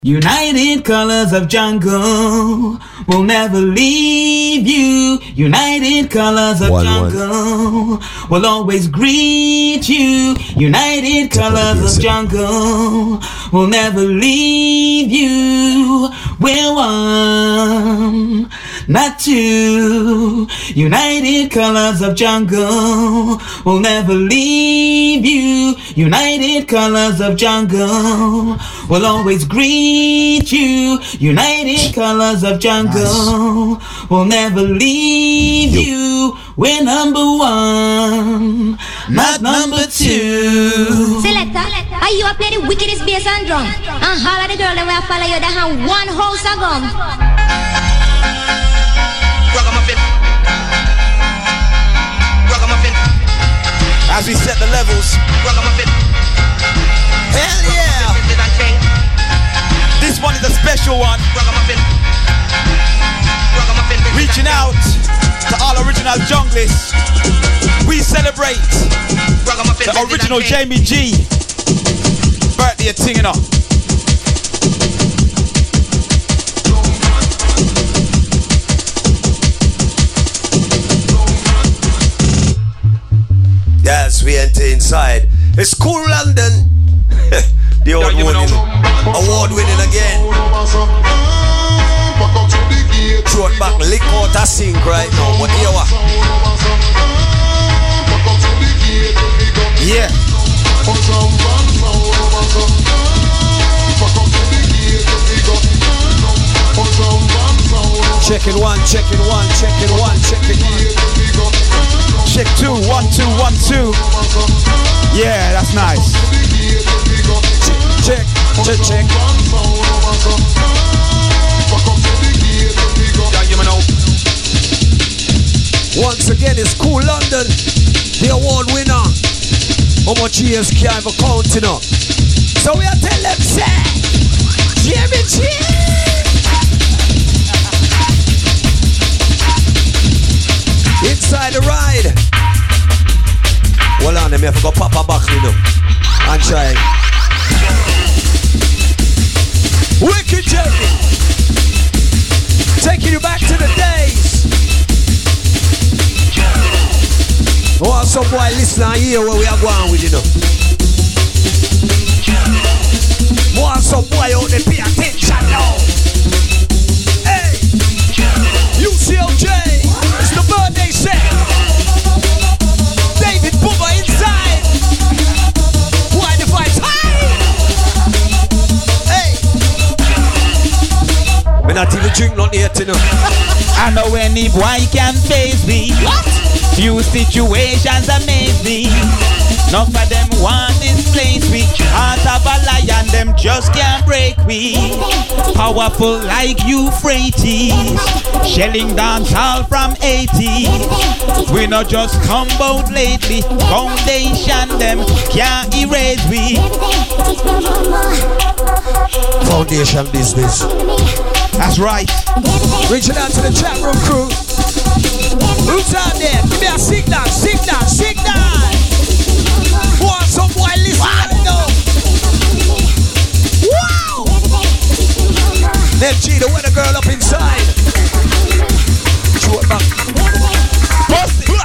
United Colors of Jungle will never leave you. United Colors of Jungle will always greet you. United Colors of Jungle will never leave you. We're one, not two. United Colors of Jungle will never leave you. United Colors of Jungle will always greet you. United Colors of Jungle will never leave you. We're number one, not number two. Selector, are you a play the wickedest bass and drum? And all of the girls that will follow you, they have one house of gum. Ragamuffin. As we set the levels. Ragamuffin. Hell yeah. This one is a special one. Reaching out to all original junglists. We celebrate the original Jamie G. Birthday of Tinging Up. Yes, we enter inside. It's Cool London. The old award-winning again. Throat back, lick out a sink right now. But here what? Yeah. Check it one, check it one, check it one, check it one. Check 2, 1, 2, 1, 2. Yeah, that's nice. Check, check, check. Once again, it's Cool London, the award winner. How much years can't even count enough. So we'll tell them, say, Jimmy G. Inside the ride. Hold on, let me have to go pop a back, you know, and try. Wicked Jerry, taking you back to the days. Oh, some boy listen and hear where we are going with, you know. More some boy out there pay attention now. Hey, UCLJ, it's the birthday set. David Boomer inside. Why the vibes high? Hey, we not even drink not yet, you know. I know any boy can face me. What? Few situations amaze me. None of them want displace me. Heart of a lion, them just can't break me. Powerful like Euphrates, shelling dance all from 80s. We not just come out lately. Foundation them can't erase we. Foundation business. That's right. Reaching out to the chat room crew. Who's out there? Give me a signal, signal, signal. Want some boy listen now. Wow! Them G, the weather girl up inside. Show it back. Bust it.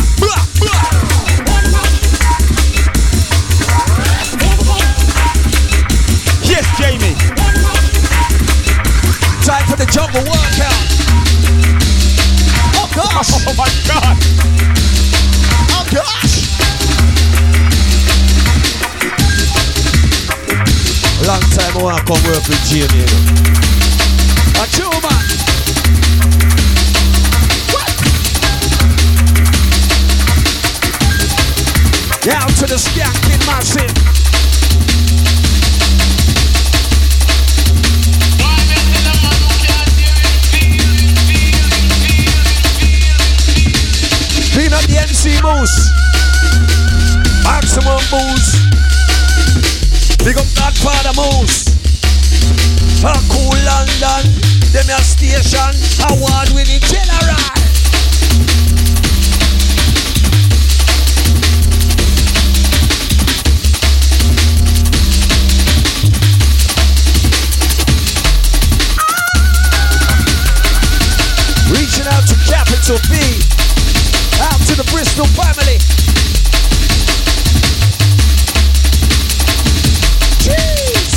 Yes, Jamie. Time for the jungle workout. Oh gosh! Oh my God! Oh gosh! Long time I want to come work with Jamie, you know. A true man. What? Down to the skanking massive. Clean up the MC Moose. Maximum Moose. Big up Godfather Moose. A Cool London. Them your station. Award winning general. Bristol B. Out to the Bristol family. Jeez.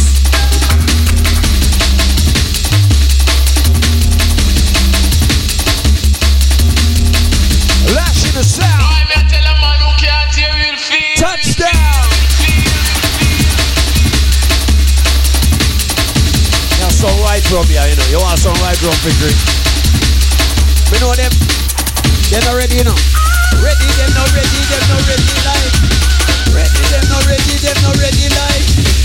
Lashing the sound. Touchdown. That's some right rum here, you know. You want some right rum for drink. We know them. They're not ready, you know. Ready, them not ready, them not ready like. Ready, them not ready, them not ready like.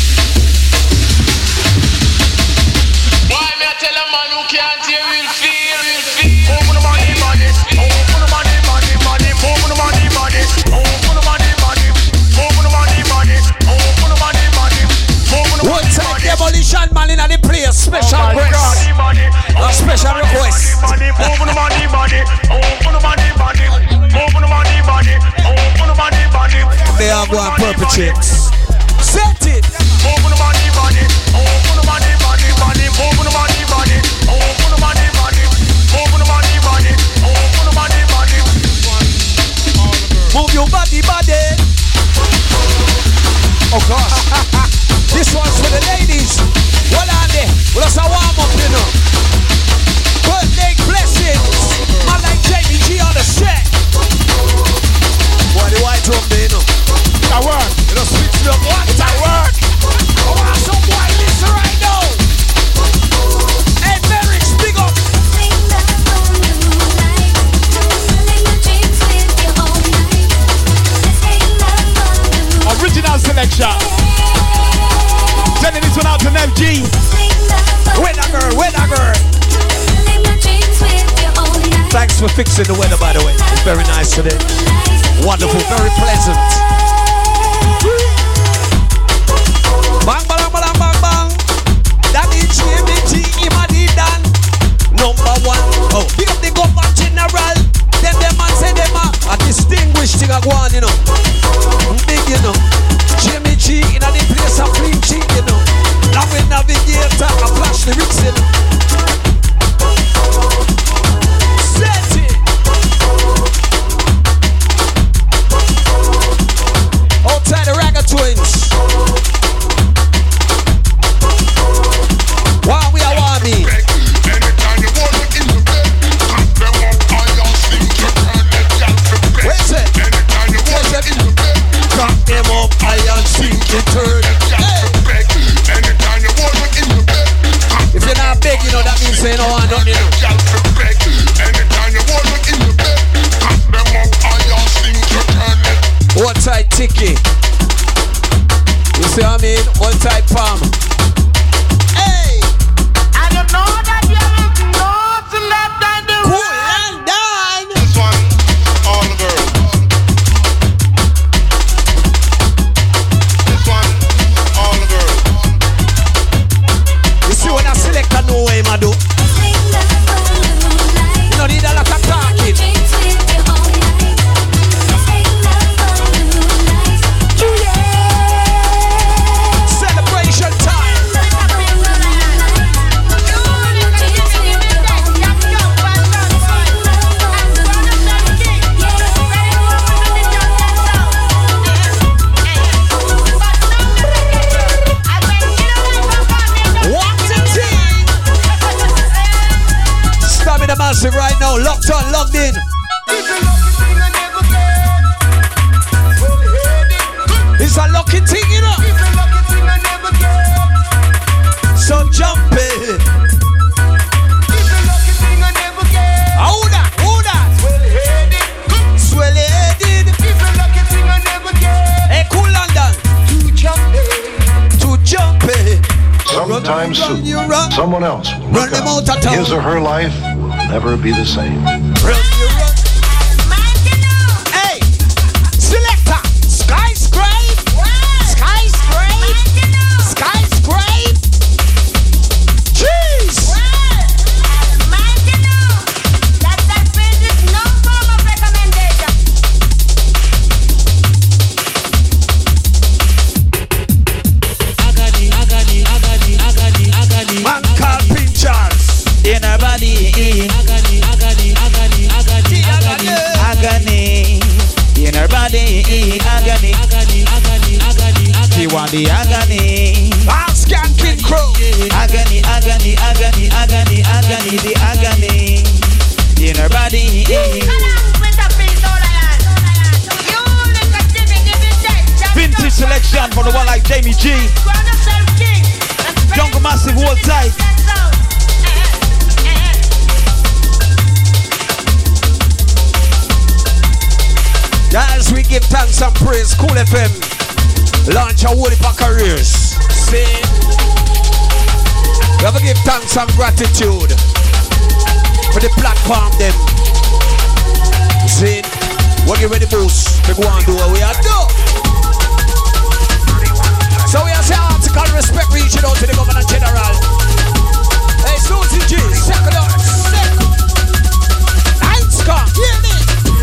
Why me I tell a man who can't hear will feel, will feel. Open the money, money. Open the money, money, money. Open the money, money. Open the money, money. Open the money, money. Open the money, money. Open the money. One time demolition man in the place. Special request. A special request. Open the money, money. Open the money, money. Open the money, money. Open the money, money. They are going to perpetrate. Set it. Open the money, money. Open the money, money, money. Open the money, money. Open the money, money. Open the money, money. Open the money, money. Move your body, body. Oh gosh. This one's for the ladies. What are they? Well, that's a warm up, you know. Birthday blessings. Man like Jamie G on the set. Boy, the white drum there, you know. That work. You know, switch it up. What? That work. I want some white listen right now. Hey, Merrick's big up. Original selection. Sending this one out to Nev G. Weather girl, weather girl. Thanks for fixing the weather, by the way. It's very nice today. Wonderful, very pleasant. Bang, bang, bang, bang, bang. That is GMT, Imadi Dan. Number one. Oh, pick up the government general. Them man say them a distinguished thing I go on, you know. Big, you know. Jimmy G in the place of clean cheek, you know. Now we navigator, I flash the lyrics, you know. Set it. Outside the Ragga Twins. Why we are warming? Where's it? Cock them up, iron sink the turn. If you're not big, you know that means you don't want nothing, you know. One tight ticky. You see what I mean? One tight palm. Hey! And you know that you're not to let that do. Cool and down. This one, all the girls. This one, all the girls. You see when I select a no way, I do. You don't need a lot of talking. Celebration time. Stamina massive right now, locked on, locked in. It's a lucky thing, you know. So jump it. Hold that, hold that. Swell headed. Hey, cool London. To jump it. Sometime soon, run. someone else will Run look them up. out of town. His or her life will never be the same. Run, you run. Hey, selector. Skyscrape. Skyscrape. Skyscrape. Jeez. Man called Pinchers. In a body. the agony. Ask King Crow. Agony, agony, agony, agony, agony, the agony in her body. Vintage selection for the one like Jamie G. Jungle Massive, hold tight. As we give thanks and praise, Cool FM launch a whole heap of careers. See, we have to give thanks and gratitude for the platform them. See, we'll give it the boost. We go and do what we are do. So we have to say article respect reaching out to the Governor General. Hey, Susie G, second up, second. Lights come, hear me.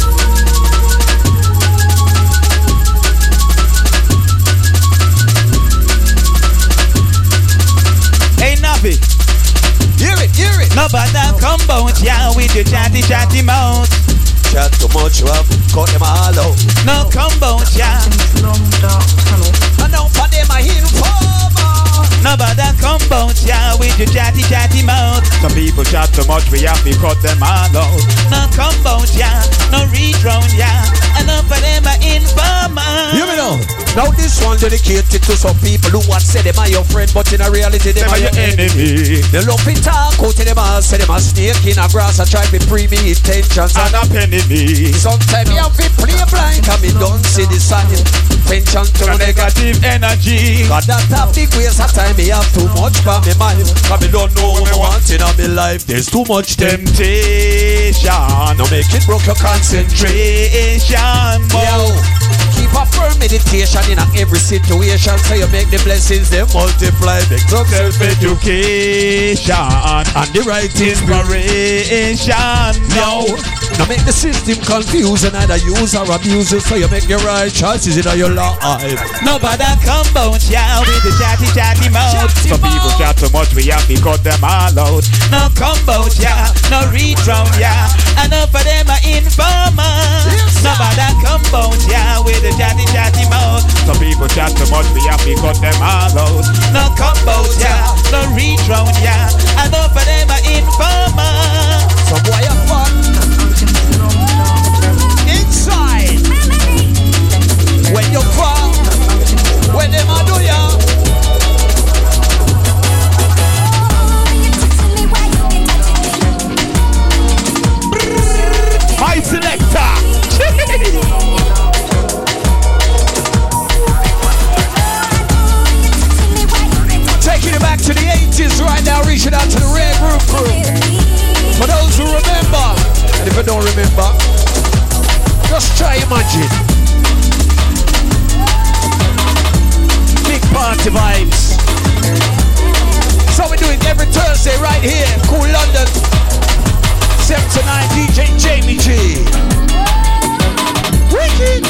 Hey Navi, hear it, hear it. Nobody come bout ya with your chatty chatty mouth. Chat too much, you have cut them all out. No come bout ya. And now for them a informer. Nobody come bout ya with your chatty chatty mouth. Some people chat too much, we have to cut them all out. No come bout ya, no read round ya. Enough for them a informer. Hear me now. Now this one dedicated to some people who want say them are your friend, but in a reality them are your enemy. They love to talk out to them all, say them a snake in a grass and try to free me intentions and a penny me. Sometimes you have to play blind and me don't see the sign. Tension to negative energy. Cause that have big waste of time me have too much for me mind. Cause me don't know what I want in my life. There's too much temptation. No make it broke your concentration. Yo, keep a firm meditation in every situation, so you make the blessings they multiply. Make self-education and the right inspiration. Now make the system confuse and either use or abuse it, so you make your right choices in your life. Nobody come bout ya with the chatty chatty mouth. Some people chat too much, we have to cut them all out. No come bout ya, no read round ya. Enough of them are informers. Nobody come bout ya with the chatty chatty mouth. Some people chat too much, we have to cut them all out. No come bout ya, no read round ya. Enough of them are informers. Some boy have fun inside. When you fall, when them a do ya. My selector. Taking it back to the 80s right now, reaching out to the Red Group crew. For those who remember, and if you don't remember, just try imagine. Big party vibes. So we do it every Thursday right here, Cool London. 7 to 9, DJ Jamie G. Wicked.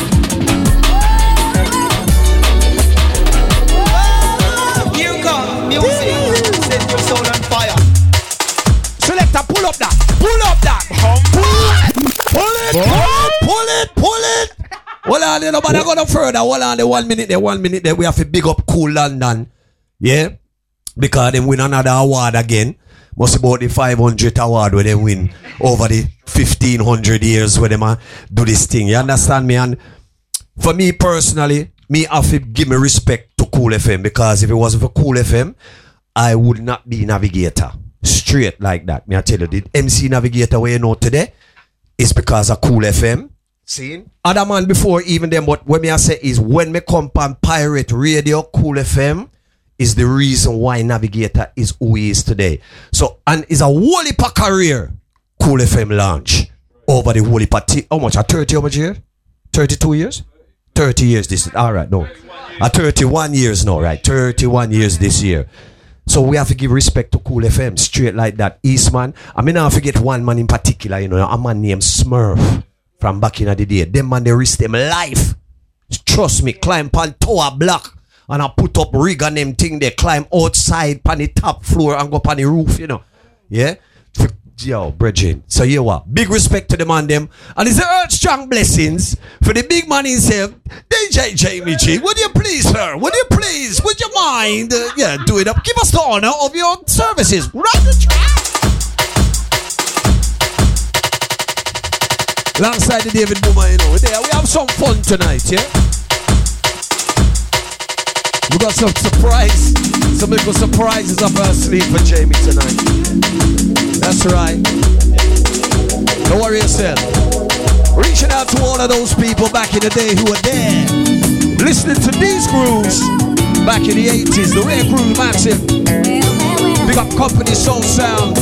Here come music. Set your soul on fire. Selector, pull up that. Pull up that. Pull it. Pull it. Hold on, nobody go no further. Hold on, the 1 minute there. We have to big up Cool London. Yeah? Because they win another award again. Must about the 500th award where they win over the 1500 years where they do this thing. You understand me? And for me personally, me have to give me respect to Cool FM, because if it wasn't for Cool FM, I would not be navigator. Straight like that. Me I tell you, the MC navigator where you know today is because of Cool FM. See? Other man before even them, but what me I say is when me come on pirate radio, Cool FM is the reason why Navigator is who he is today. So, and it's a whole heap of career Cool FM launch over the whole heap of how much? A 30 how much year? 32 years? 30 years this is, alright, no. A 31 years now, right? 31 years this year. So we have to give respect to Cool FM, straight like that. Eastman, I mean, I forget one man in particular, you know, a man named Smurf from back in the day. Them man, they risk them life. Trust me, climb on tower block and I put up rig and them thing, they climb outside on the top floor and go up on the roof, you know. Yeah? Yo, Bridget. So you what? Big respect to the man them. And it's a earth strong blessings for the big man himself. DJ Jamie G. Would you please, sir? Would you please? Would you mind? Do it up. Give us the honor of your services. Run the track. Alongside the David Boomer, you know. There we have some fun tonight, yeah? We got some little surprises up our sleeve for Jamie tonight. That's right. Don't worry yourself. Reaching out to all of those people back in the day who were there, listening to these grooves back in the 80s, the rare groove massive. Big up Company Soul Sound,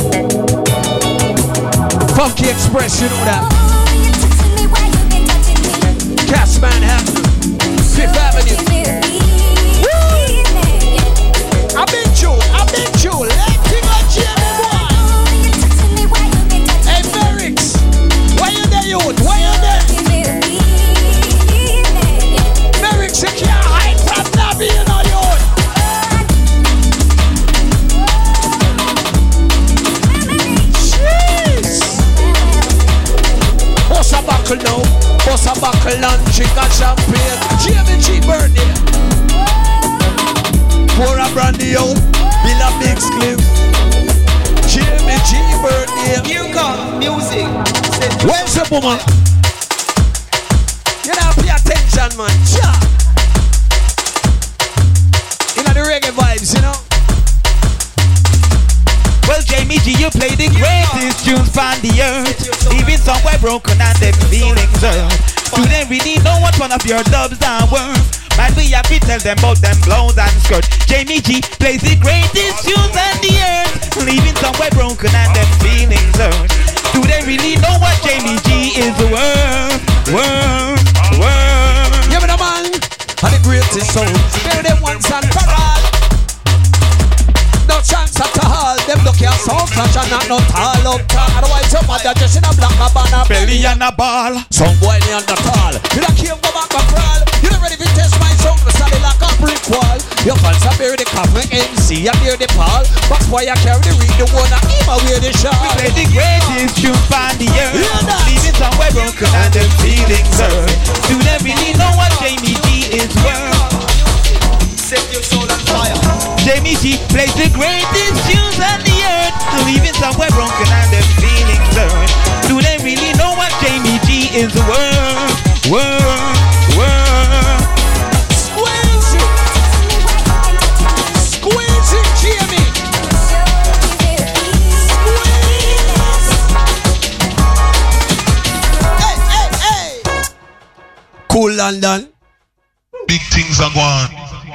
Funky Express, you know that. Cass Manhattan, Fifth Avenue. I've been you, let me go Jamie boy. Hey Merricks, why you there youth, why you there? Merricks, you can't hide from Nabby, you know youth. Jeez. Boss a buckle now, boss a buckle and drink a champagne. Jamie G birthday. Pour a brandy out, build a big clip. Jamie G birthday. Here come music. Where's the woman? You don't pay attention, man. Yeah. You know the reggae vibes, you know. Well, Jamie G, you play the greatest tunes from the earth. Even somewhere broken and them feelings hurt. Do they really know what one of your dubs are worth? Man, we have to tell them about them blouse and skirt. Jamie G plays the greatest tunes on the earth, leaving somewhere broken and them feelings hurt. Do they really know what Jamie G is worth? Yeah, but the man, and the greatest soul. Bury them once and for all. No chance at all. Them look your soul clash and not tall up tall. Otherwise your mother just in a black banana Belly and a ball. Some boy near the tall. You don't care go back and crawl. You don't ready to test my song. Solid like a brick wall. Your fans are bury the coffin MC and bury the Paul. Box boy I carry the read the one and him away the shawl. We play the greatest tune from the earth, leaving somewhere broken and them feelings hurt. Do they really know what Jamie G is worth? Set your soul on fire. Jamie G plays the greatest tunes on the earth, leaving somewhere broken and them feelings hurt. Do they really know what Jamie G is worth? Squeeze it! Squeeze it, Jamie! Squeeze! Hey! Cool London. Big things are going.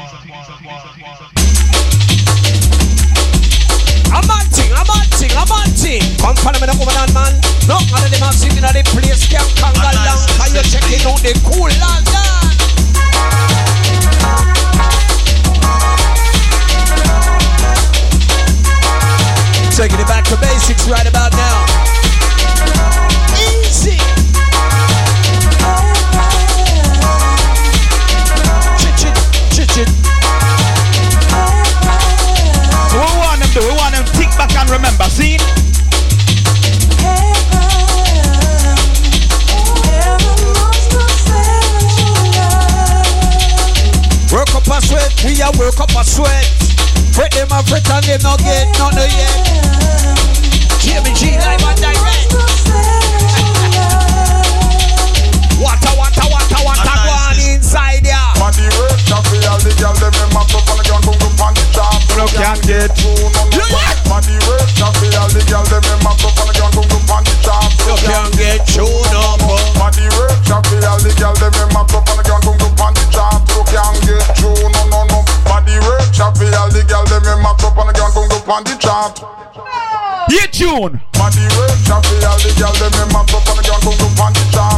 I'm on team. Come follow me, the woman and man. No, all of them are sitting at the place. Can't conga down. How you checking out the Cool London? Taking it back to basics right about now. Easy. Chit. So what we want them to do? We want them to think back and remember. See? Work up a sweat, we a work up a sweat. Fret them a fret and they not get nothing yet. Jamie G live and direct. Water, go on inside ya. Money rate, coffee, all the girls them in my cup and the gun boom boom on the top. No can't get. Money rate, coffee, all the girls them in my cup and the gun boom boom on the top. You can't get chewed up. Money rate, coffee, all the girls them in my cup and the gun boom boom on the top. You can't get chewed, no. Money rate, coffee, all the girls them in my cup and the gun boom boom on the top. Hit tune. Money rate, coffee, all the girls them in my cup and the gun boom boom on the top.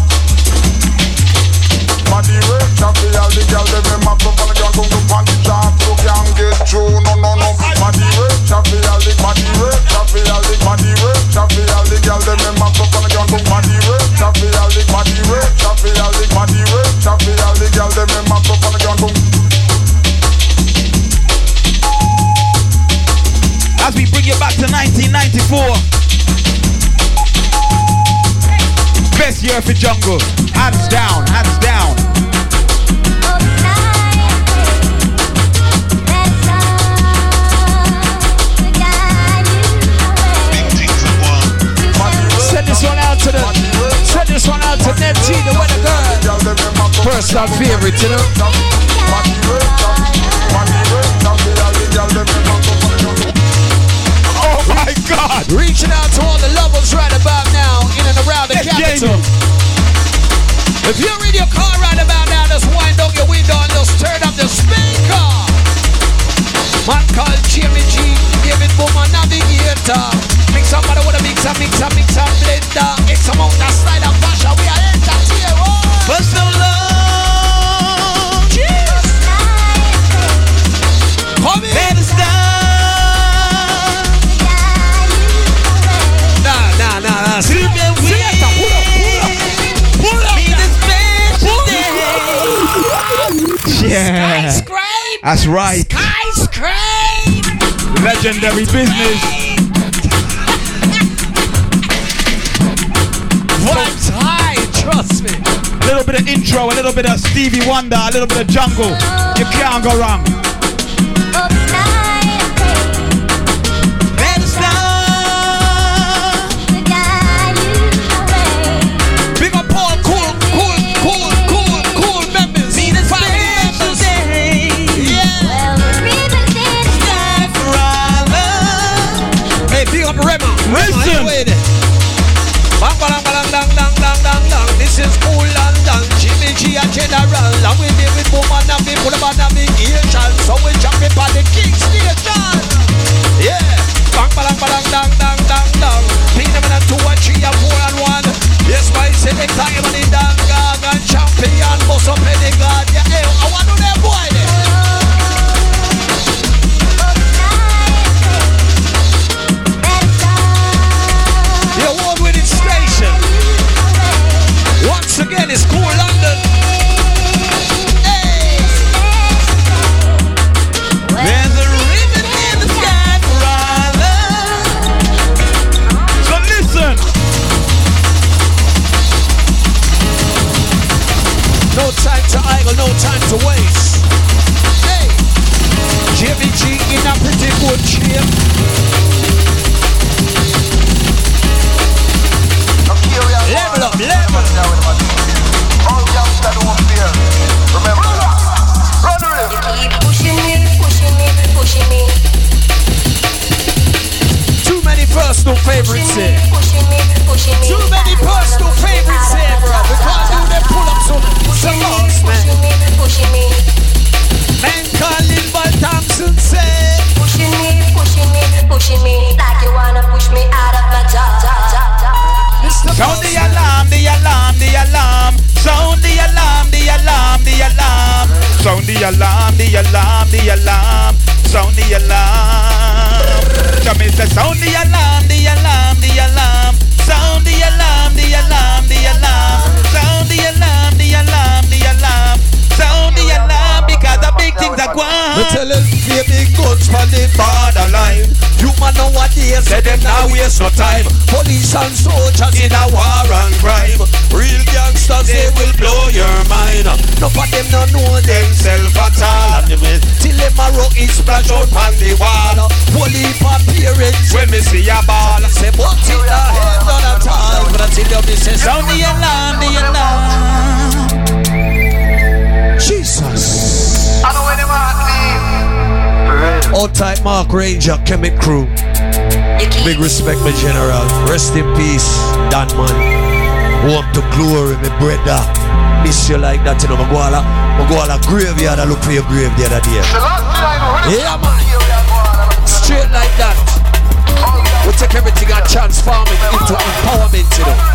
Money rate, coffee, all the girls them in my cup and the gun boom boom on the top. You can't get chewed, no. Money rate, coffee, all the money rate, coffee, all the money rate, coffee, all the girls them in my cup and the gun boom. Money rate, coffee, all the money rate, coffee, all the money rate, coffee, all the girls them in my cup and the gun boom. As we bring you back to 1994, This year for jungle. Hands down, hands down. Send this one out to Ned G, the weather girl. Personal favorite, you know. Oh my God! Reaching out to all the lovers right about now, in and around the capital. If you're in your car right about now, just wind up your window and just turn up the speaker. Man called Jimmy G, David Bowman Navigator. Mix up, I wanna mix up, blender. X amount of slide and fashion, we are entertained. For so long, Cheers. Come in. better stop. Nah. See it, pull up. Be the special day. Yeah, Skyscrape. that's right. Skyscrape. Legendary business. Vibes high, trust me. A little bit of intro, a little bit of Stevie Wonder, a little bit of jungle. You can't go wrong. Better stop. Big up all cool members. Be the special day. Yeah. For our love. Hey, big up Rema. Listen. Bang, bang, bang, dang, dang, dang, dang, dang. This is cool London. Jimmy G and General. And we live with woman and we put up a navigation. So we jump up on the King Station. Yeah. Bang, bang, bang, dang, dang, dang, dang. Pin them in a 2 and 3 and 4 and 1. Yes, my select time on the dang gang and champion. Bust up in the god. Yeah, hey, I want to know that boy there. The award-winning station. Once again, it's cool London. Hey. There's a ribbon in the sky for our love. So listen. No time to idle, no time to waste. Hey, Jimmy G in a pretty good shape. Level up, level. All youngsters don't fear. Remember, run the river. Keep pushing me. Too many personal favorites here. Pushing me. Too many personal favorites here, bro. We can't do them pull-ups on some logs, man. Pushing me. Man calling Val Thompson say, Pushing me. Like you wanna push me out of my job. Sound the alarm, the alarm, the alarm. Sound the alarm, the alarm, the alarm. Sound the alarm, the alarm, the alarm. Sound the alarm. Jamie says sound the alarm, the alarm, the alarm. Sound the alarm, the alarm, the alarm. Sound the alarm, the alarm, the alarm. Sound the alarm because the big things are going. we tell them big guns from the borderline. You man nowadays say them now waste no time. Police and soldiers in a war and crime. Real gangsters they will blow your mind. None of them no know themselves at all. Till them a rock is splash out on the wall. Police appearance when me see a ball. Say but it a head not at all. But I tell you me say Sound the alarm, the alarm. Jesus. I know where them are, please. All type Mark Ranger, Chemic Crew. Big respect, my general. Rest in peace, Dan man. Home to glory, my brother. Miss you like that, you know. I go a graveyard, I look for your grave the other day. Yeah, man. Straight like that. We take everything and transform it into empowerment, you know.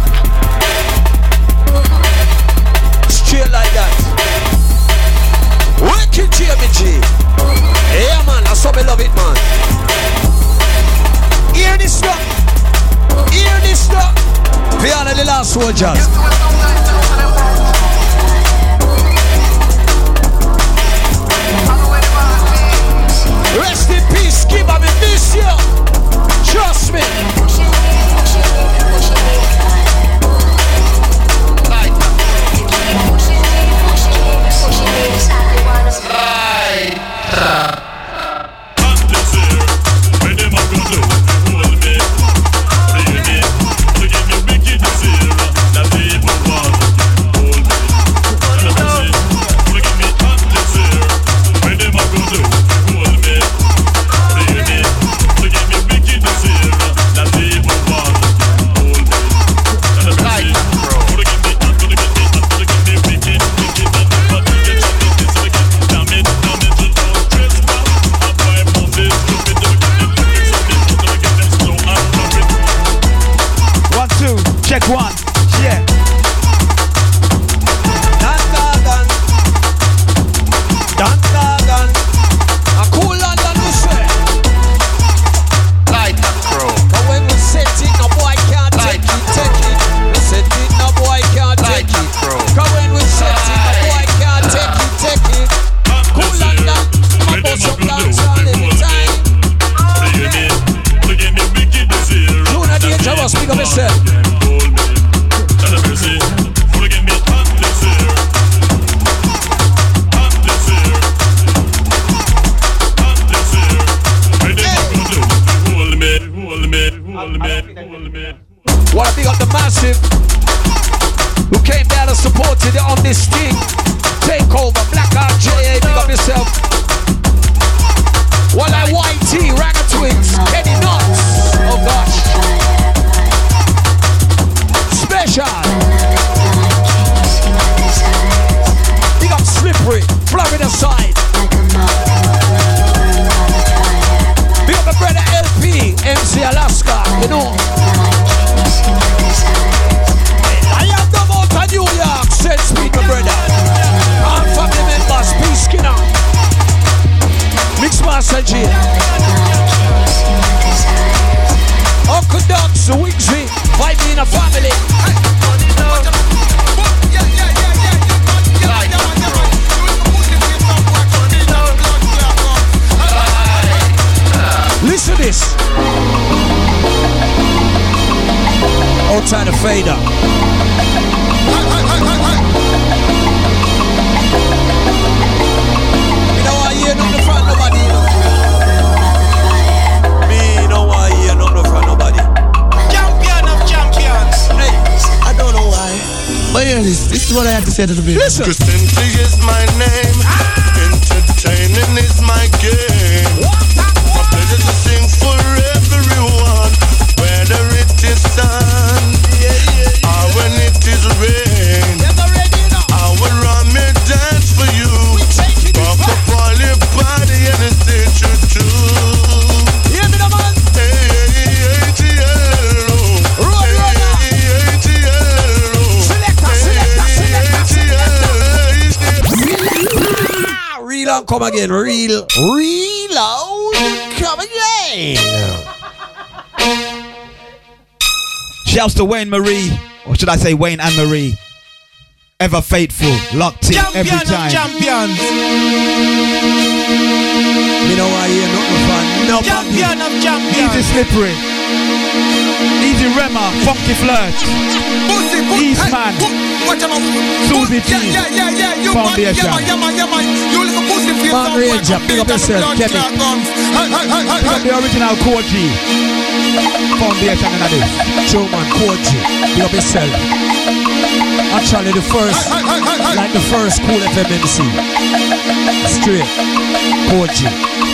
Straight like that. Wicked Jimmy G. Yeah, man, that's how me love it, man. Hear this stuff. Hear this stuff. We are the last soldiers. Rest in peace, give me this year. Trust me. Next one. Yeah. Dandagan. Dandagan. A cool London we say. Light and crow. But when we set it, no boy can't take it, take it. We set it, no boy can't take it. Cause when we set it, no boy can't take it, take it. Cool London, my boss up dance all every time. Junior Dangerous, speak of yourself. Wanna big up the massive who came down and supported it on this thing. Take over, Black Art J.A. Big up yourself. Well, like YT, Ragga Twins, Kenny Knox. Oh gosh. Special. Big up Slippery, Florida side. Big up my brother LP, MC Alaska, you know. I am the out of New York, said Speed, my brother. All family members, P. Skinner. Mixmaster J. Uncle Dogs, Wigsy, fight me in a family. Listen to this. Outside the fader. You know why you not the front nobody, you know? Me know why you not the front nobody. Champion of champions. Hey, I don't know why. But hear this. This is what I have to say to the people. listen. Simply is my name. Entertaining is my game. My pleasure to sing for everyone, whether it is sun or when it is rain. I will run me dance for you. Rock up all your body and the stage you do. Hear me, the man. Real on, come again. Real out, come again. Shouts to Wayne Marie, or should I say Wayne and Marie. Ever faithful, locked in every Champion of time. champions. Me know why you not the fan. Nobody. Champion of Easy champions. Slippery, Easy Rema, Funky Flirt, Eastman, Susie P, Foundation. Man Ranger, pick up yourself, Kevin. Pick up the original Koji Foundation in this. Showman, Koji, pick up yourself. Actually the first, like the first Cool FM MC. Straight, Koji.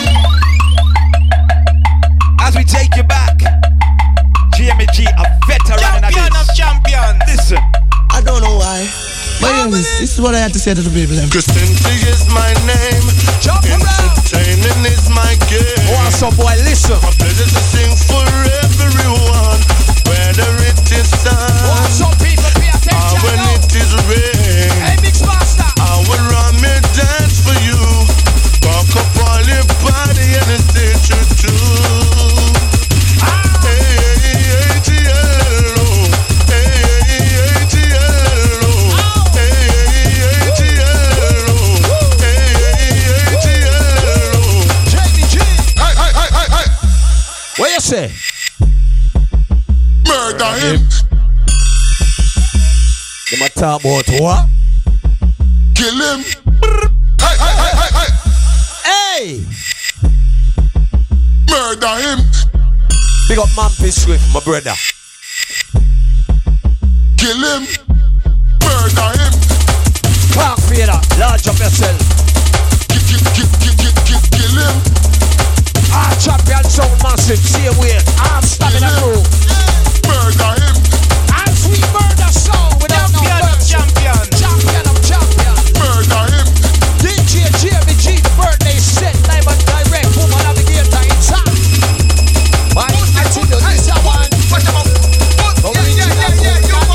As we take you back, GMG, a veteran in Champion this. of champions. Listen. I don't know why. But hear this. This is what I have to say to the people. Simply is my name. Jump around. Entertaining is my game. Oh, some boy, listen. My pleasure to sing for everyone, whether it is sun Oh, some people pay or attention when now. it is rain. Hey, Mixmaster. I will run me dance for you. Rock up all your body and the stage you do. What you say? Murder him, Them a talk about what? kill him. Hey! Murder him, Big up Mampy Swift, my brother. kill him. Murder him, Park Fader, large up yourself. kill him. Our champion sound massive, same way. I'm standing at room. Murder him, And sweet murder sound without no Champion of mercy. champions. Champion of champions. murder him. DJ Jamie G, the birthday set, live and direct, woman navigator in time. But I tell you this a one. Original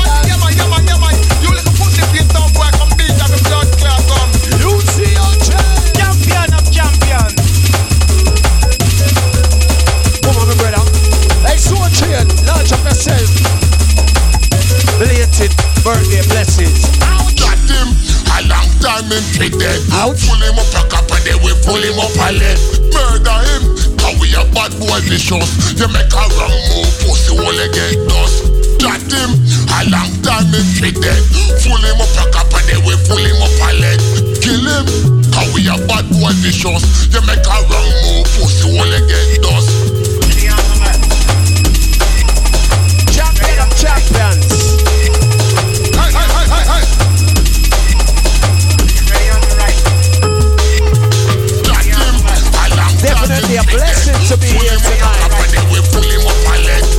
fi dead. Ouch. Pull him up a cup and then we pull him up a leg. Murder him, cause we a bad boy vicious. You make a wrong move, pussy only get dust. Shot him, a long time him fi dead. Pull him up a cup and then we pull him up a leg. Kill him, cause we a bad boy vicious. You make a wrong move, pussy only get dust. Champion of champions. Hey, hey, hey, hey, hey. Definitely a blessing to be here tonight. We pull him up a leg.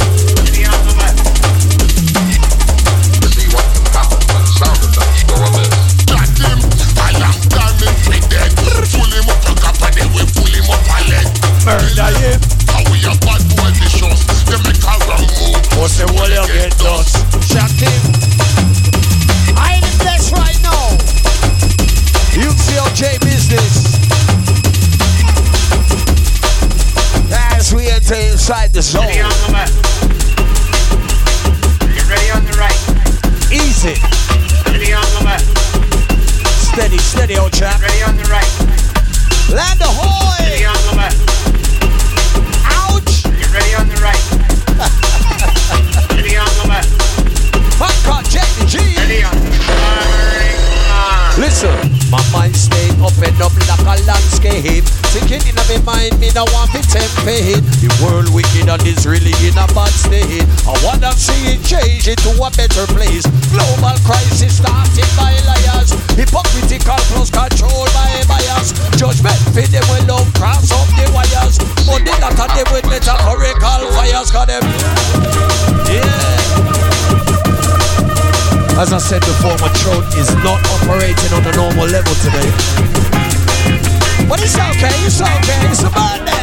See what can happen when sound effects go amiss. Got him, a long time in fi dead. Pull him up a cup and then we pull him up a leg. Murder him. How we a bad boy vicious. You make a wrong move. Pussy will you get dust. Shot him. I ain't blessed right now. UCLJ business. As we enter inside the zone. Ready on the left. Get ready on the right. Easy. Ready on the left. Steady, steady, old chap. Ready on the right. Land ahoy. Ready on the left. Ouch. Get ready on the right. Ready on the left. Hot car, Jackie G. Ready on the right. Listen, my mind stay up and up like a landscape. Thinking in my mind, me no want to tempt fate. The world wicked and is really in a bad state. I wanna see it change into a better place. Global crisis started by liars. Hypocritical plus controlled by bias. Judgment for them will love cross up the wires. But the lot of them with metaphorical fires. Got them. Yeah. As I said before, my throat is not operating on a normal level today. But it's okay, it's okay, it's a birthday.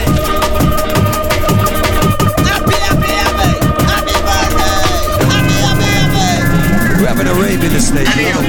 Happy, happy, happy, happy birthday, happy, happy, happy. We're having a rave in the state, I don't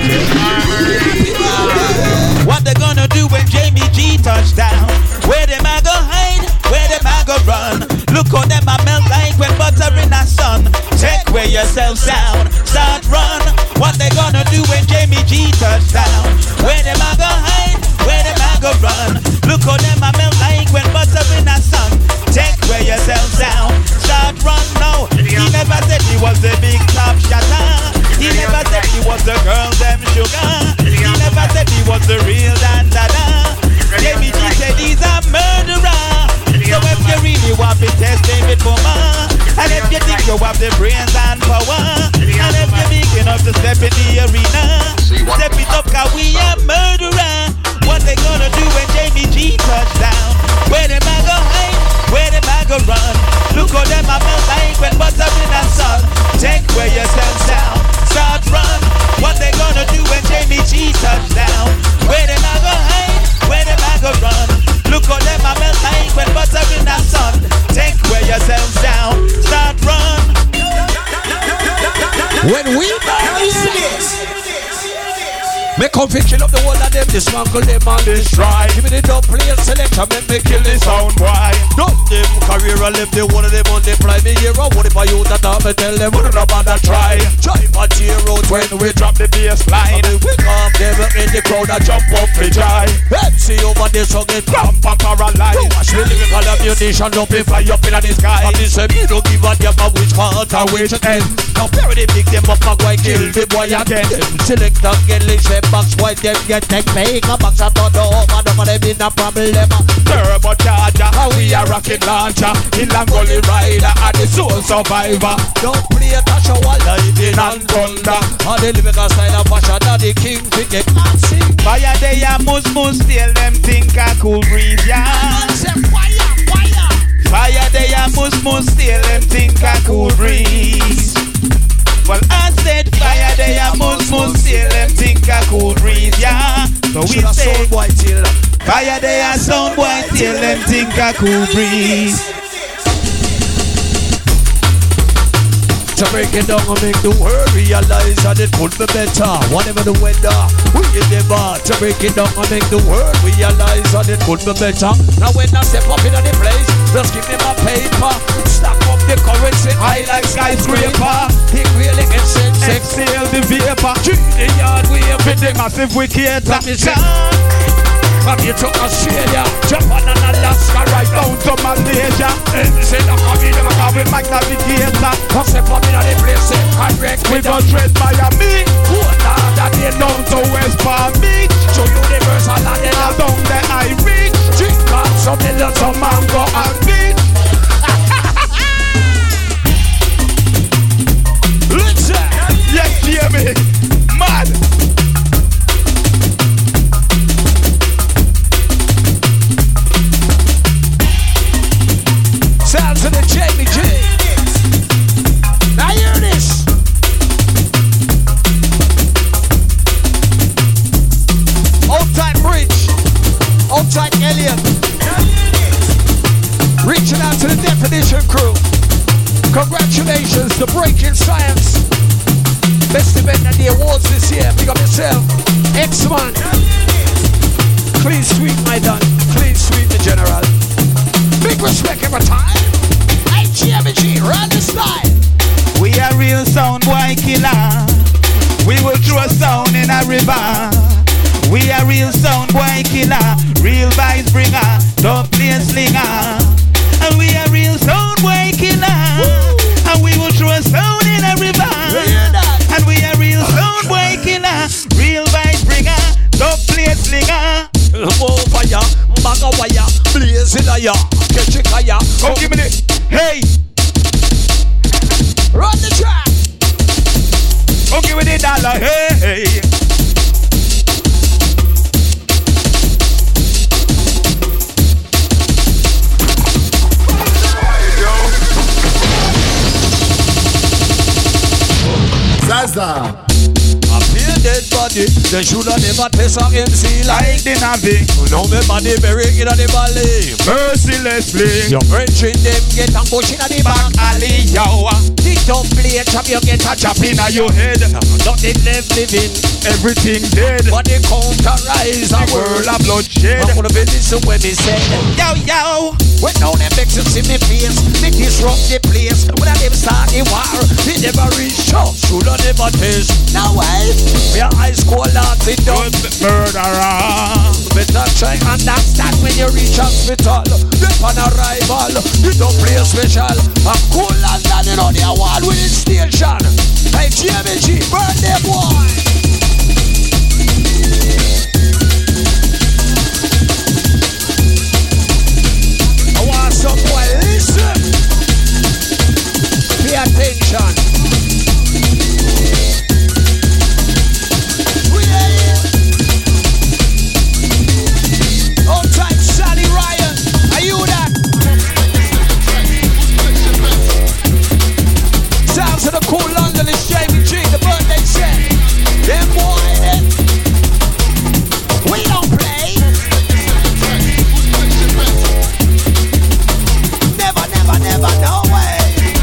care. What they gonna do when Jamie G touch down? Where them a go hide? Where them a go run? Look how them a melt like when butter in the sun. Take where yourself down, start run. What they gonna do when Jamie G touch down? Where them a go hide? Where them a go run? Look how them a melt like when butter in the sun. Take where yourself down, start run now. He never said he was a big top shotter. He never said he was the girl them sugar. He never said he was the real Dan Dada. Jamie G said he's a murderer. So if you really want to test David Bowman, and if you think you have the brains and power, and if you're big enough to step in the arena, step it up cause we a murderer. What they gonna do when Jamie G touch down? Where them a go hide? Where them a go run? Look how them a melt like when butter in the sun. Take where yourself down, start run. What they gonna do when Jamie G touch down? Where them a go hide? Where them a go run? Look how them a melt like when butter in the sun. Take where yourself down, start run. When we buy this, me come fi kill up the whole of them, dismantle them and destroy. Give me the dub play selector, make me kill the sound boy. Dump them career and left the one of them on the fly. Me hear a what if I use that time, me tell them what about that try. Drive a tear out when we drop the bass line. We come them in the crowd and jump up for joy. MC over the song it pump and paralyze. Watch me lyrical ammunition up in fly up in the sky. And this me don't give a damn of which heart or which end. Now bury the big them up and go kill the boy again. Select and get lynch them box white them get take make a box at the door. Man over them in a problem. Turbo charger, how we a rocket launcher. In Langoli rider and the soul survivor. Don't play a touch of wall, lightning and thunder. And the lyrical style of fashion and the king pick it and sing. Fire they a must steal them think a cool breeze, yeah. Fire, fire. Fire they a must steal them think a cool breeze. Well, I said fire they a must steal them think a cool breeze, yeah. So we say fire they a sound boy till them think a cool breeze. To break it down and make the world realize that it could be better. Whatever the weather, we endeavor to break it down and make the world realize that it could be better. Now when I step up in the place, just give me my paper. Stack up the currency, I like skyscraper. It really gets sense. exhale the vapor. The yard we have With the massive wicked Come here to Australia, Japan and Alaska, right down to Malaysia. Say the coming Now we mag navigator. Cause they come in at the place, correct. We go trade Miami. That they Down to West Palm Beach. to Universal and then Down the Irish. drink up some million, some mango and beach. listen. Yes, hear me. Mad. Sounds of the Jamie G. Now hear this. Old time Bridge. Old time Elliot. Reaching out to the Definition crew. Congratulations to Breaking Science. Best event at the awards this year. Big up yourself. X-Man. Clean sweep, my done. Clean sweep, the general. Big respect every time. Hey, GMG, run the style. We are real sound boy killer. We will throw sound in a river. We are real sound boy killer. Real vibes bringer. Don't play slinger. And we are real sound boy killer. And we will throw sound in a river. And we are real sound boy killer. Real vibes bringer. Don't play slinger. More fire, bag of wire, blaze in a ya, catch a kaya. Go give me this. Hey, Run the track. go give me the dollar. Hey. Zaza. I feel dead body. They shoulda never test a MC Like like. the Navi. Now me body bury in the valley. Mercilessly. Your brethren them get ambushed in the back. Ali Yawa. The don't play chop you get a chop in Inna your head. Nothing left living. Everything dead. But they counterize a World world of bloodshed. I'm gonna be listen when they say. Yo, yo. When now them vex you see me face, me disrupt the place. When I them start the war, they never reach out. Shoulda never taste. Now wait, we are high school lads in done. Murderer. Better try understand when you reach hospital. Death on arrival, you don't play special. I'm cool and landing on the wall with the station. Hey GMG, birthday boy. I want some boy listen. Pay attention. We are here. Old time Sally Ryan. Are you that? Sounds of the cool London is Jamie G, the birthday set. Them boy, we don't play. Never, no way.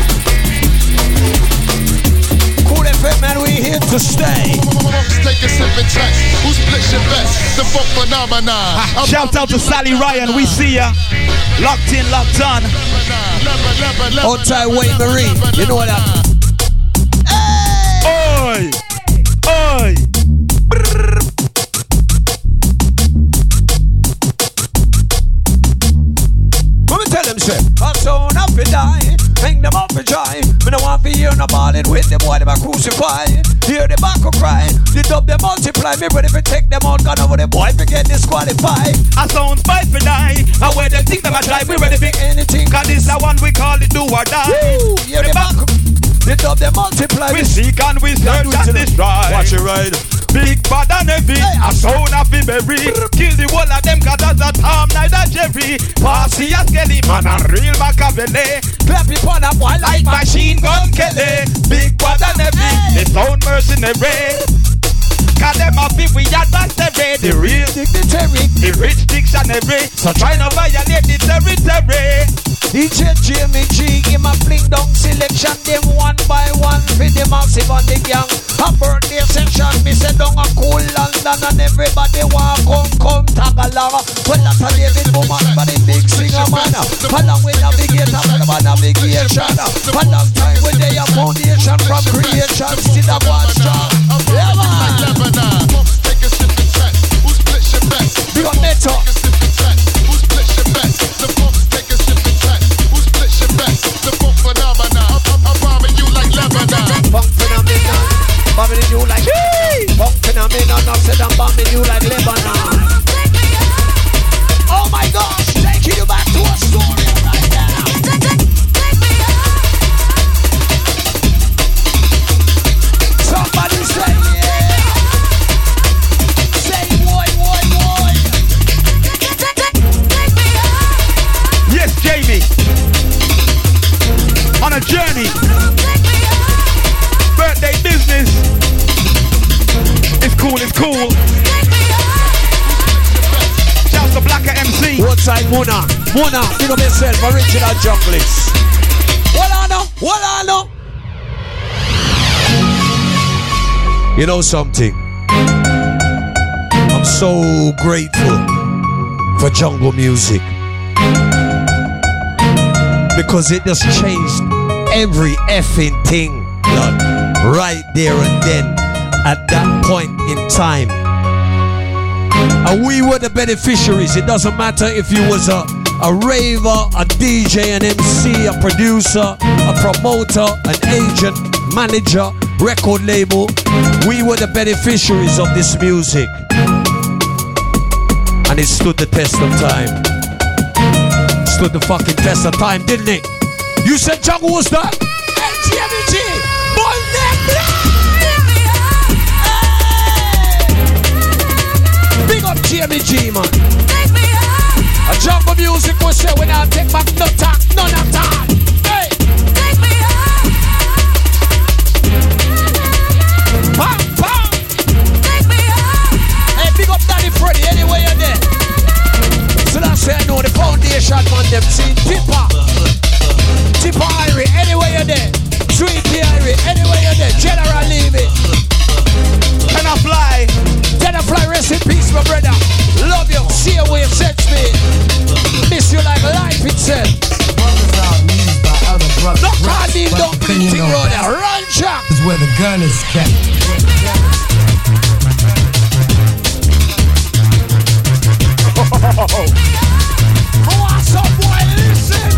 Cool FM, man, we here to stay. Take a sip and check. Who splits your best? The funk phenomenon. Shout out to Sally Ryan. We see ya. Locked in, locked on. Old time Wayne Marie. You know that. Oi. Oi. Let me tell them, say, I'm so enough to die. Hang them up for joy. Me no want to hear no ballin' with the boy them a crucify. Hear the back cry. The dub them multiply. Me ready to take them out. Gone over the boy to get disqualified. I sound fight for die. And where they think them a try, we ready for anything. Cause this a one we call it do or die. Woo, hear the back. The dub them multiply. We seek and we search and destroy. Watch it ride. Big bad and heavy, a sound of the berry. Kill the whole of them cause that's a Tom, neither Jerry. Passy a Skelly, man a real Machiavelli. Clap it on a boy Like machine gun Kelly. Big bad and heavy, the sound mercenary. Cause them a fit we adversary. The real dignitary, the rich dictionary. So try not violate the territory. DJ Jamie G, him a fling down selection. Them one by one for the massive on the gang. A birthday session, me say down a cool London and everybody want come tag along. Well that's a David Bowman, but the big singer man. Along with navigator, for the navigation. A long time when they have foundation from creation, still a one strong. Yeah, man. Take a sip and chat. Who splits your best? Big up Neto. Take a sip and chat. Who splits your best? The funk, take a sip and chat. Who splits your best? The funk phenomenon. I'm bombing you like Lebanon. Funk phenomenon. Bombing you like funk phenomenon. I said I'm bombing you like Lebanon. Oh my gosh, taking you back to a story right now. Somebody say yeah. Say boy. Yes, Jamie. On a journey. Birthday business. It's cool. Shouts to Blacker MC. Outside Mona, big up yourself, original junglist. What I know? You know something? I'm so grateful for jungle music because it just changed every effing thing, blood, right there and then at that point in time. And we were the beneficiaries. It doesn't matter if you was a raver, a DJ, an MC, a producer, a promoter, an agent, manager, record label. We were the beneficiaries of this music. And it stood the test of time. Stood the fucking test of time, didn't it? You said jungle was that? Hey, TMG, boy, big up TMG, man. A jungle music will say when I take back no talk, none of that. Hey. Bam, bam. Hey, big up Daddy Freddy, anywhere you're there. So that's say I know the foundation man, them seen Tipper Irie, anywhere you're there. Sweet Irie, anywhere you're there. General Levy. Can I fly? Rest in peace, my brother. Love you. See you where you set me. Miss you like life itself. No cardio, don't beating road. Run track. Is where the gun is kept. What's up, boy? Listen.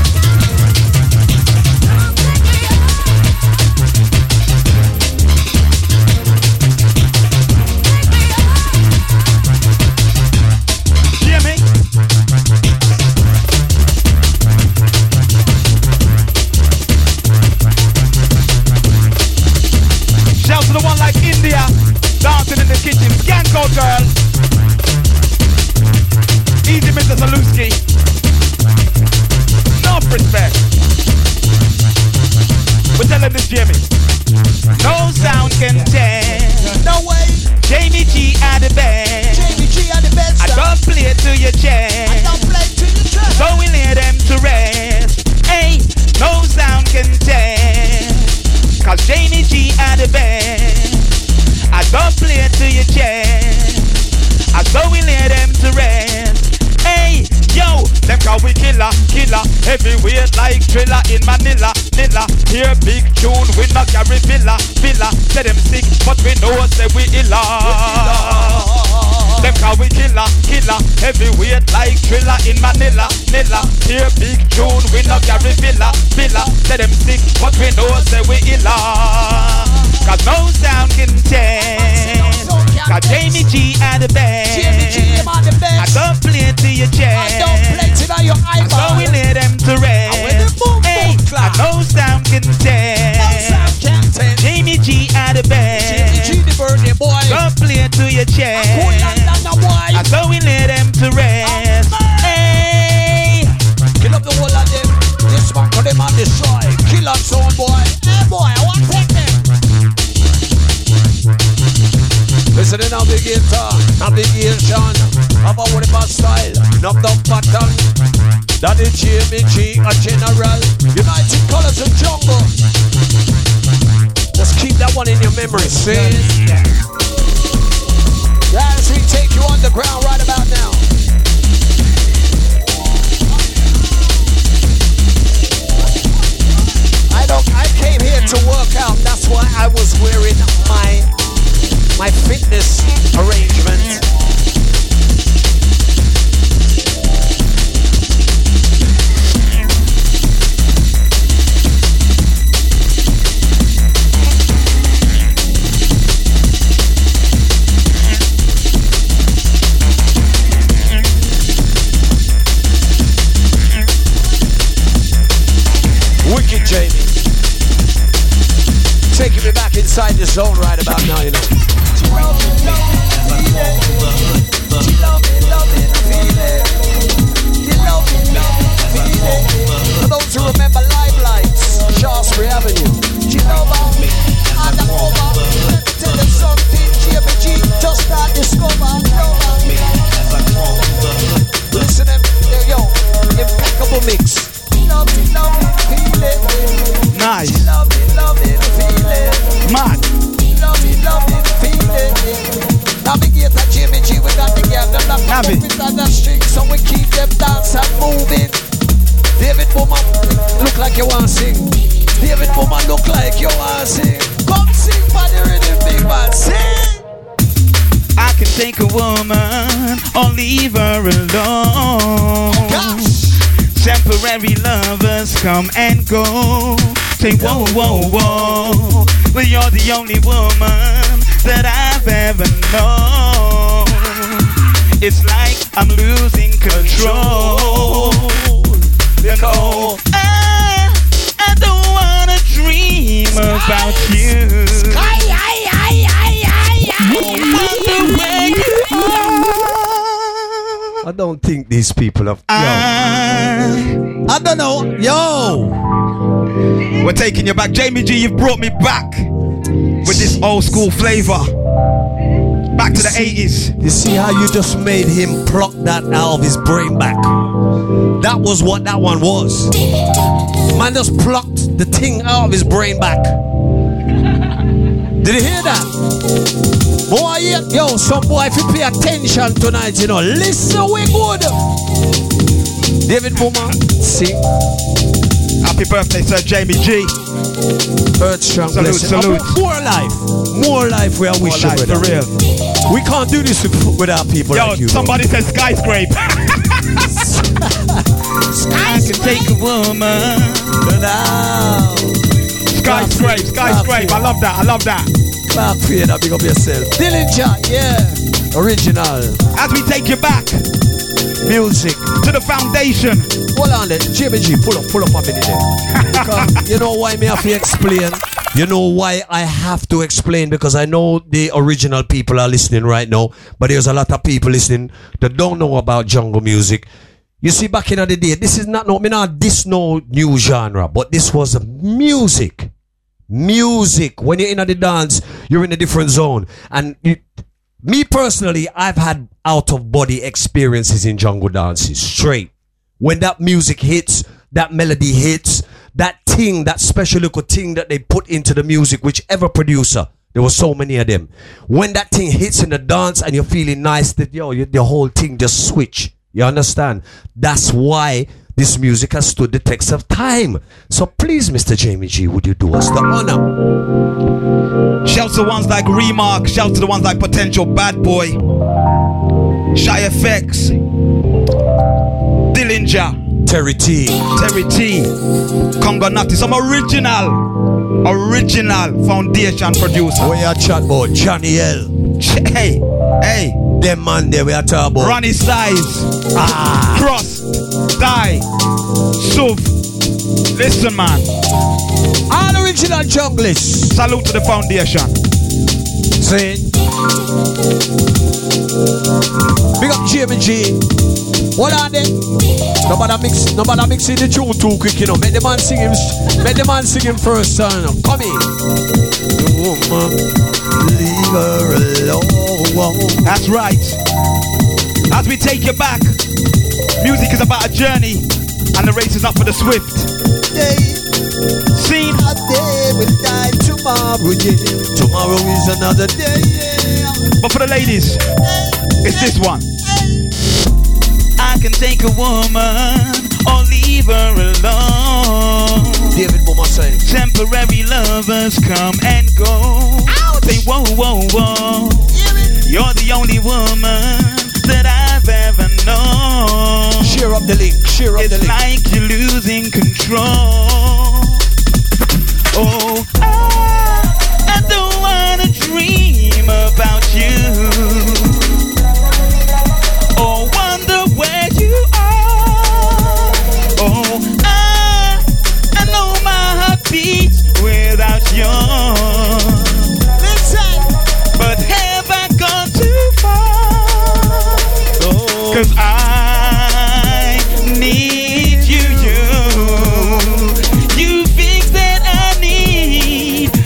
Dancing in the kitchen, scan code girl. Easy, Mr. Zaluski. Enough respect. We're telling this Jimmy. No sound can tell. No way. Jamie G at the best. I don't play it to your chest. So we lay them to rest. Hey, no sound can tell. Cause Jamie G at the best. I don't play it to your chest. I saw we lay them to rest. Hey, yo, them call we killer. Heavyweight like Thriller in Manila. Hear big tune, we not carry villa. Say them sick, but we know say we illa. Them call we killer. Heavyweight like Thriller in Manila. Hear big tune, we not carry villa. Say them sick, but we know say we illa. Cause no sound can change. Cause Jamie G at the best. I don't play it to your chest. I so we lay them to rest. Hey, no sound can change. Jamie G at the best. Don't play it to your chest. I so we lay them to rest. Hey, kill up the whole of them. This one for them and destroy. Kill up some boy. Hey boy, I want to take them. Listen to navigator, navigation. About what about style, knock down pattern. That is GMG, a general. United Colors of Jungle. Just keep that one in your memory, see? As we take you underground right about now. I came here inside the zone right about now, you know. For those who remember Live Lights, Shaftesbury Avenue. Genova, undercover. Tell them something, GMG, just start discover. Listen them, yo, impeccable mix. Love it, feel it. Nice. Love it, feel it. Mad. Love it, feel it. Navigator Jimmy G, we got the girl, them lock up with the string, so we keep them dance and moving. David Bowman, look like you want to sing. David Bowman, look like you want to sing. Come sing for the rhythm, big man, sing. I can take a woman or leave her alone. Gosh. Temporary lovers come and go. Say whoa, whoa, whoa. Well, you're the only woman that I've ever known. It's like I'm losing control. And oh, I don't wanna dream about you. I don't think these people have. I don't know. Yo, we're taking you back, Jamie G. You've brought me back with this old school flavor. Back to the 80s. You see how you just made him pluck that out of his brain back? That was what that one was. Man just plucked the thing out of his brain back. Did you hear that? Boy, yo, some boy, if you pay attention tonight, you know, listen, we good. David Bowman, sing. Happy birthday, Sir Jamie G. Earth strong salute, blessing. salute. More life we are wishing life, for real. We can't do this without people like you. Somebody said skyscrape. I can take a woman. Skyscrape. I love that. Clap for you, big up yourself. Dillinger, yeah. Original. As we take you back. Music. To the foundation. Hold on there. JBG, pull up a minute there. Because you know why me have to explain? You know why I have to explain? Because I know the original people are listening right now, but there's a lot of people listening that don't know about jungle music. You see, back in the day, this is not this no new genre, but this was music. Music. When you're in the dance, you're in a different zone. And me personally, I've had out-of-body experiences in jungle dances. Straight. When that music hits, that melody hits, that thing, that special little thing that they put into the music, whichever producer, there were so many of them. When that thing hits in the dance and you're feeling nice, that the whole thing just switch. You understand? That's why this music has stood the test of time. So please, Mr. Jamie G, would you do us the honor? Shout to the ones like Remark. Shout to the ones like Potential Bad Boy. Shy Effects. Dillinger. Terry T. Congo Natty. Some original foundation producer. We are chat about Johnny L. Hey. Them man there we are talking about. Ronnie Size. Cross. Die. Suv. Listen, man. All original junglists. Salute to the foundation. See? Big up Jamie G. What are they? Nobody mixing the tune too quick, you know. Make the man sing him first, son. Come in. Leave her alone. That's right. As we take you back, music is about a journey, and the race is up for the swift. Seen a day will die tomorrow, yeah. Tomorrow is another day, yeah. But for the ladies, it's this one. I can take a woman or leave her alone. David Bowman saying, temporary lovers come and go. Say whoa, whoa, whoa. You're the only woman that I've ever known. Share up the link. It's like you're losing control. Oh, I don't wanna dream about you. Oh, wonder where you are. Oh, I know my heart beats without yours.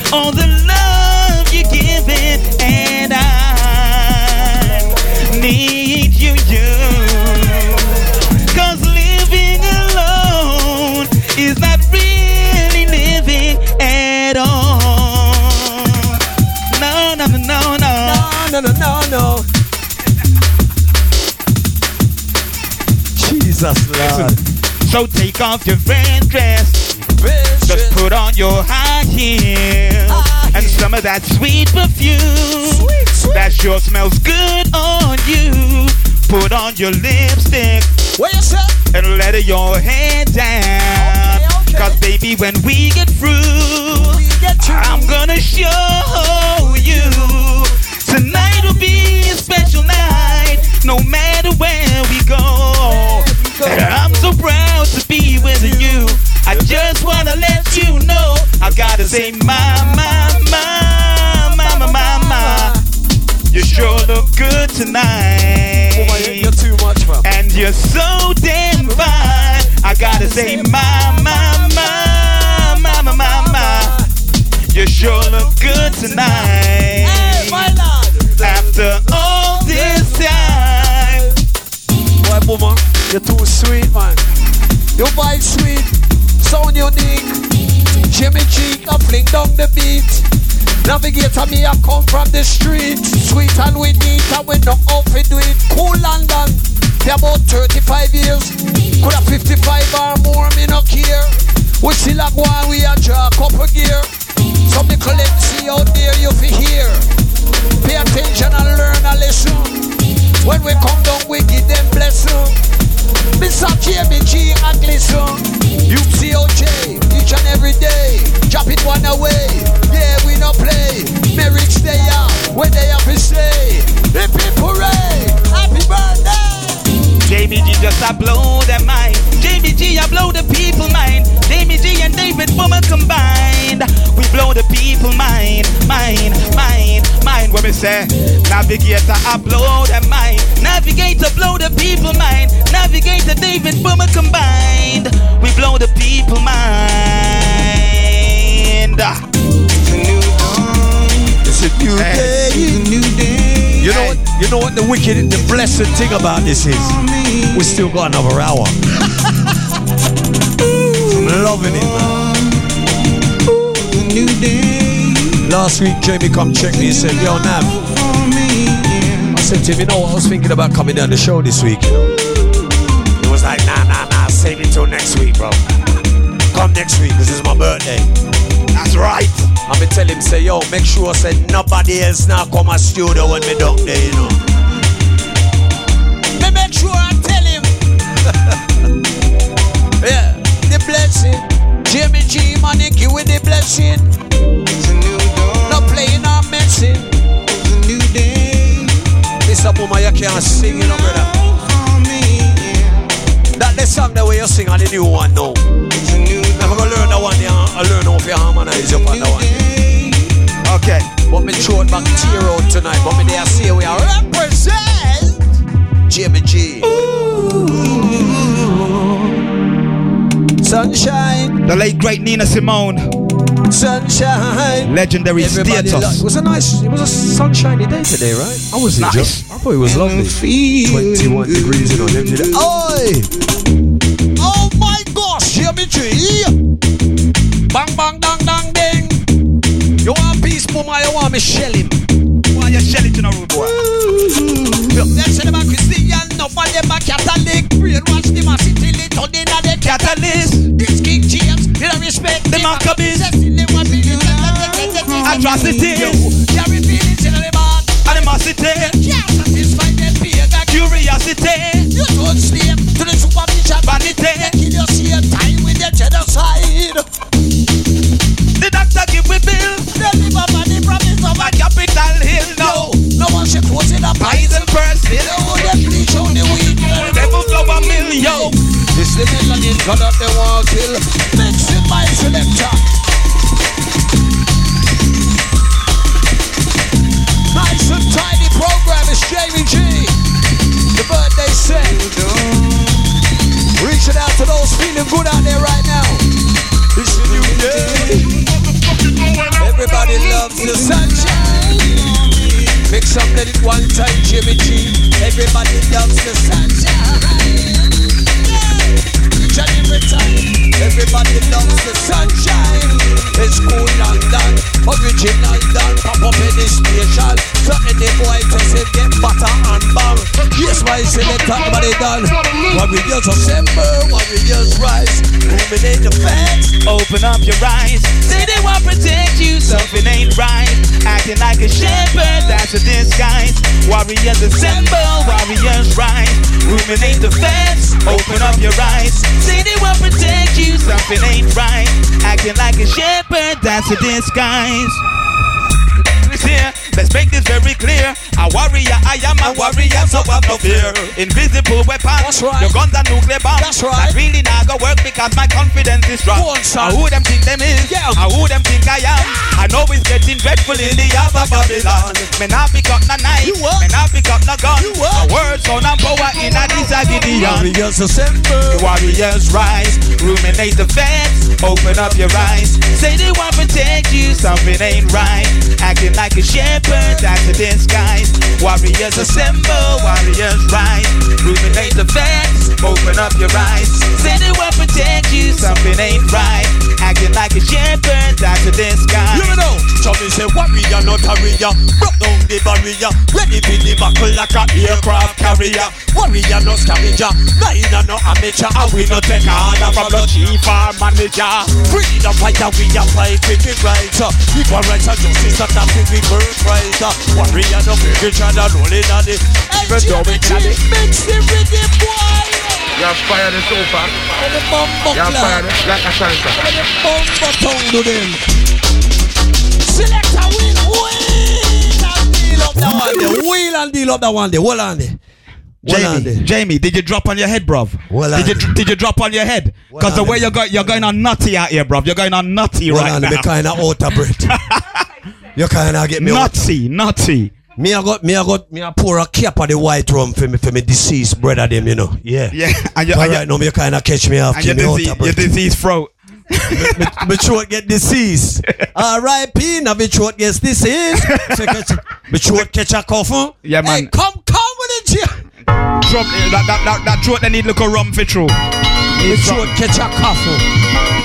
all the love you're giving, and I need you. 'Cause living alone is not really living at all. No, no, no, no, no. No, no, no, no. Jesus, Lord. So take off your red dress. Just put on your high heels and some of that sweet perfume that sure smells good on you. Put on your lipstick and let your hair down. Okay. 'Cause baby, when we get through, I'm gonna show you. Tonight will be a special night, no matter where we go. And I'm so proud to be with you. I just wanna let you know I gotta say, mama, you sure look good tonight. Oh, you're too much, man. And you're so damn fine. I gotta say, mama, you sure look good tonight. Hey, my lord. After all this time. Boy, Boomer, you're too sweet, man. Your voice sweet, sound unique. Jimmy G, I fling down the beat. Navigator, me, I come from the street. Sweet and we neat, and we know how to do it. Cool London, they about 35 years. Could have 55 or more, me no care. We still a go on, we a draw a couple gear. So me collect, see out there, you fi hear. Pay attention and learn a lesson. When we come down, we give them blessing. Mr. Jimmy G and listen. You see OJ each and every day. Drop it one away. Yeah, we no play. Merrick's they are when they have to say. Hip hip hooray, happy birthday. Jamie G just a blow their mind. Jamie G, I blow the people mind. Jamie G and David Boomer combined. We blow the people mind. When we say Navigator, I blow their mind. Navigator, blow the people mind. Navigator, David Boomer combined. We blow the people mind. It's a new dawn. It's a new day. It's a new day. You know what the wicked, the blessed thing about this is? We still got another hour. I'm loving it, man. It's a new day. Last week, Jamie come check me and said, yo, Nav. I said to him, you know what, I was thinking about coming down the show this week, you know. He was like, nah, save it till next week, bro. Come next week, because it's my birthday. That's right. I'm going to tell him, say, yo, make sure, say, nobody else now come a studio when me down there, you know. Me make sure I tell him. Yeah, the blessing. Jamie G, money, give with the blessing. It's a new dawn. No playing or messing. It's a new day. Mr. Boomer, you can't sing, you know, brother. That the song the way you sing on the new one now. It's a new day. I'm gonna learn that one, I learn how to harmonize up on that one. Okay. But me throw it back tear out tonight. But me there say we are represent Jamie G. Sunshine. The late great Nina Simone. Sunshine. Legendary Everybody Status. it was a sunshiny day today, right? I was nice. I thought it was lovely. 21 degrees, you know. Oi! Oh my gosh, Jamie G. Bang, bang, dang, dang, ding. You want peace, Boomer? You want me shell him? Why you shell it in a rude boy? Let's say them a Christian, enough of them a Catholic. Brainwash them a city lit on the Catalyst. This King James, you don't respect the Maccabees. Atrocity. Carry feelings in the man. Animosity. Can't satisfy them pagan. Curiosity. You don't slave to the supervision. Vanity. Kill your same time with the genocide. The doctor give we bill. They live up on the promise of a Capitol Hill. No one should close in a poison person. No, they bleach on the weed. Devil flower mill, yo. This the melanin God that they want to kill. Mix with my selector. Nice and tidy program is Jamie G. The birthday set. Reaching out to those feeling good out there right now. It's a new day. Everybody Everybody loves the sunshine. Make some let it one time, Jimmy G. Everybody loves the sunshine. Every time, everybody loves the sunshine. It's cool and done, original done. Pop up in the station, so any boy to say get butter and bang. Yes, why say they talk about it done. Warriors assemble, warriors rise. Ruminate the facts. Open up your eyes. Say they want to protect you, something ain't right. Acting like a shepherd, that's a disguise. Warriors assemble, warriors rise. Ruminate the facts. Open up your eyes. Say they want to protect you, something ain't right. Acting like a shepherd, that's a disguise. Here, let's make this very clear. A warrior, I am a warrior, so have no fear. Invisible weapons, right. Your guns are nuclear bombs. That's right. That really not gonna work because my confidence is strong. Who them think them is? Yeah. Who them think I am? I know it's getting dreadful in the other Babylon. Me not pick up no knife, me not pick up no gun. A word, sound and power in a this a Gideon. Warriors assemble, warriors rise. Ruminate the facts, open up your eyes. Say they want to protect you, something ain't right. Acting like a shepherd, that's a disguise. Warriors assemble, warriors rise. Ruminate the facts, open up your eyes. Say they want to protect you, something ain't right. Acting like a shepherd, that's a disguise. You know, Tommy say warrior, not warrior. Broke down the barrier, ready for the buckle like a aircraft carrier. Warrior, no scavenger, neither no amateur. And we no take order from the chief or manager. Freedom fighter, we are fighting the rights. Equal rights and justice, that have to be birth right. Warrior, no fake each other, rolling on it. Even though we can mix it with the boy. You have fired the sofa. The bumbo You have fired it like a salsa. The bumbo tongue to them. Selector wheel and deal up that one day. Hold on there. Jamie, did you drop on your head, bruv? Did you drop on your head? Because the way you're going on nutty out here, bruv. You're going on nutty right now. Me kind of out of breath. You kind of get me nutty. Me I pour a cap of the white rum for me deceased brother them, you know. Yeah. And right now me kind of catch me off. And your diseased throat. My throat get diseased. R.I.P. Now my throat gets diseased. My throat catch a cough. Yeah, man. Hey, come with it here. Drop that throat. They need little rum for true. My throat catch a cough.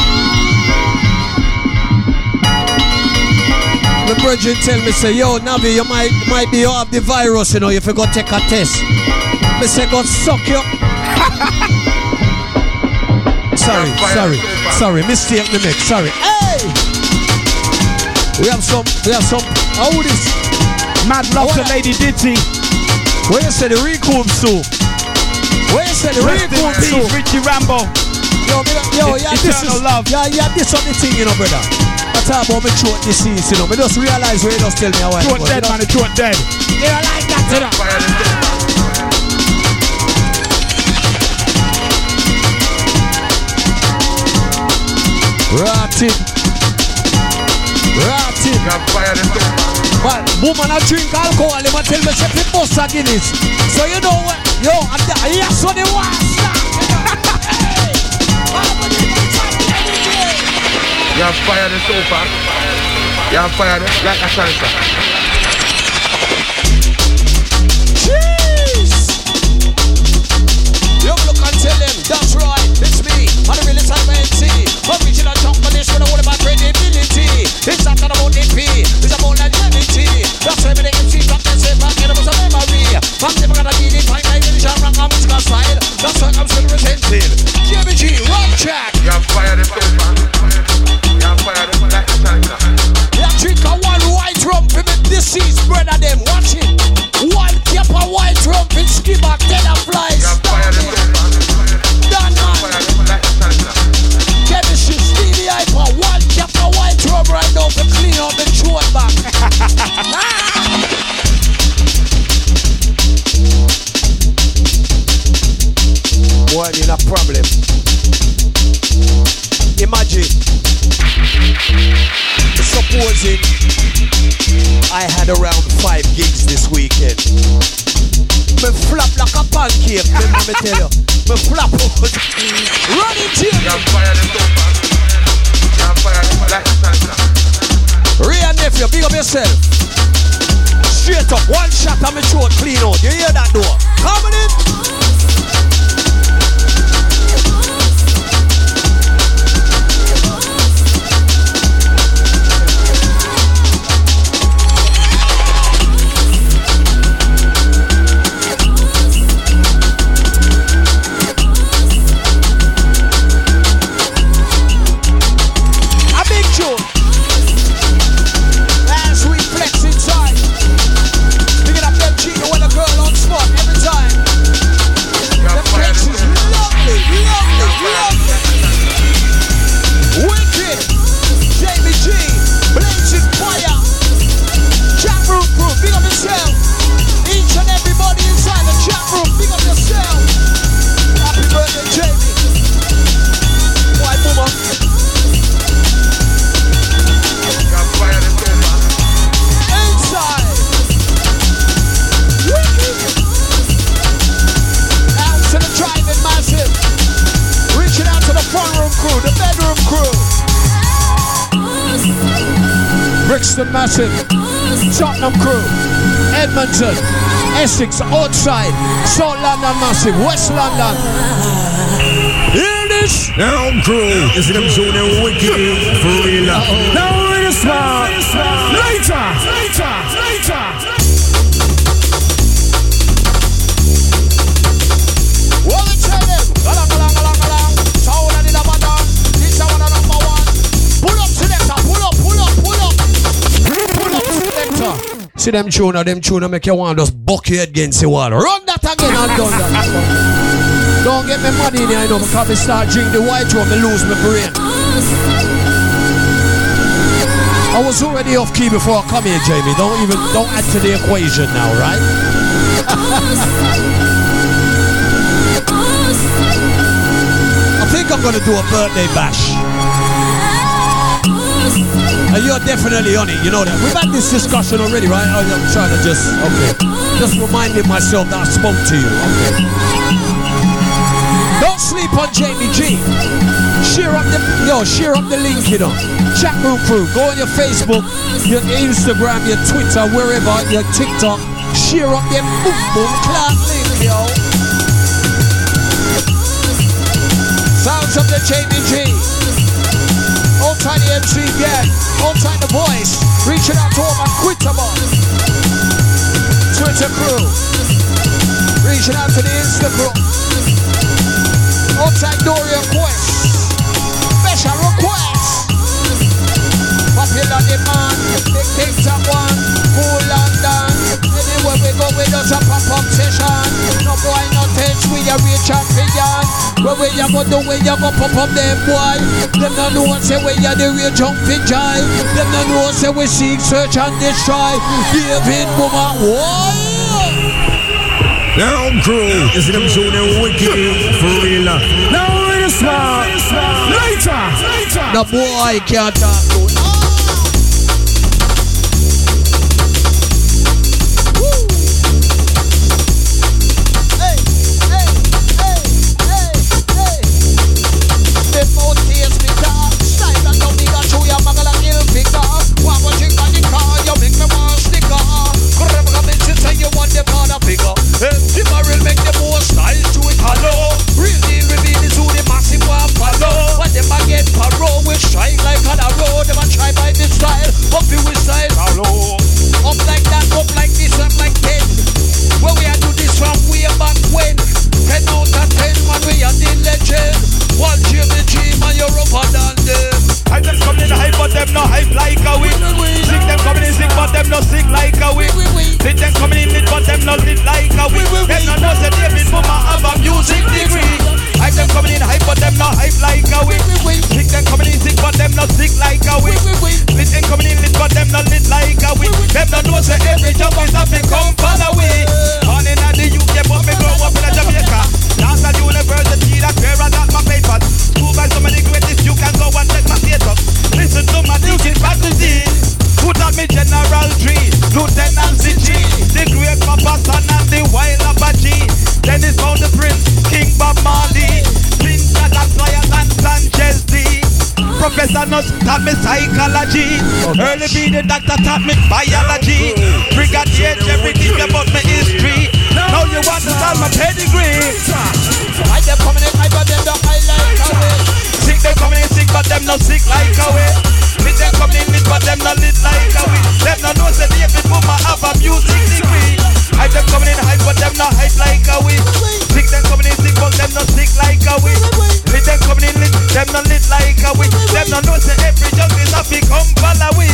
My brethren tell me, say, yo, Navi, you might be off the virus, you know, if you go take a test. Me say, go suck you. Sorry, mistake me make, sorry. Hey! We have some, how this? Mad love to Lady Ditty. Where you say the recoup soup? Where you say the recoup soup? Richie Rambo. Yo, yeah, this is love. Yeah, this on the thing, you know, brother. I talk about my throat disease, you know. Me just realize where you just tell me how I throat dead, man, the throat dead. You don't like that, you know. Rotted. But woman I drink alcohol, they might tell me say people bust a Guinness. So you know what? Yo, yes, so they want stop. You have fired the sofa. You have fired it like a salsa. Jeez! You look and tell them, that's right, it's me. I'm the realest of MC. Original companies with all about credibility. It's not about AP, it's about longevity. That's why the MC got the same back in a memory. I'm never gonna need it, find my religion, rock and musical style. That's why I'm still resented. Jimmy G, rock track. You have fired the sofa. Yeah, drink a one white rum for me deceased brother them. Watch it. One cap of white rum for skipper, ten of flies. Done man. Chemistry, Stevie Hyper. One cap of white rum right now to clean up the throat back. Boy, in a problem. Imagine. Supposing I had around 5 gigs this weekend. Me flap like a pancake, let me tell you. Me flap out. Run it here. You have fired the sofa. You have fired it like a salsa. yourself. Straight up, one shot and my throat clean out. You hear that door? Coming in. Brixton Massive, Tottenham Crew, Edmonton, Essex, outside, South London Massive, West London. Hear this? Now crew, is them zone and wicked for real. Now we're smart. Later. Well, let's tell them. Along. Sound and the Ramadan. This is one of number one. Pull up selector. Pull up. See them tuna make you want to just buck your head against the wall. Run that again and done that. Don't get me money in here, I know, because I start drinking the white rum, I lose my brain. I was already off key before I come here, Jamie. Don't add to the equation now, right? I think I'm gonna do a birthday bash. And you're definitely on it, you know that. We've had this discussion already, right? I'm trying to just reminding myself that I spoke to you. Okay. Don't sleep on Jamie G. Share up the link, you know. Chat Room Crew. Go on your Facebook, your Instagram, your Twitter, wherever, your TikTok. Share up them boom clap link, yo. Sounds of the Jamie G. Hold tight the MC gang, hold tight the voice, reaching out to all my Twitter crew, reaching out to the Insta crew, hold tight Dorian Quest, special request, popular demand, big TikTok one, cool London, anywhere we go we just a pop-up session, no boy no tense, we a real champion. Well, where you go do, where you go pop up them boy. Them no know say where you the real jumping jive. Them no know say we seek, search and destroy. David woman, whoa. Now crew, is them zone and wicked for real. Now we're smart. Later. The boy can't talk to. Strike like on a road, them a try taught me psychology. Early be the doctor taught me biology. Brigadier Jerry teach me about my history. Now you want to tell my pedigree. Why them coming in high but them don't high like away? Sick them coming in sick but them not sick like away. Lit them coming in lit but them not lit like away. Them not know say David Boomer have a music degree. Hype them coming in hype but them not hype like away. Sick them coming in sick but them not sick like away. Lit them coming in lit, them not lit like away. Them not know say every jungle is a big humble away.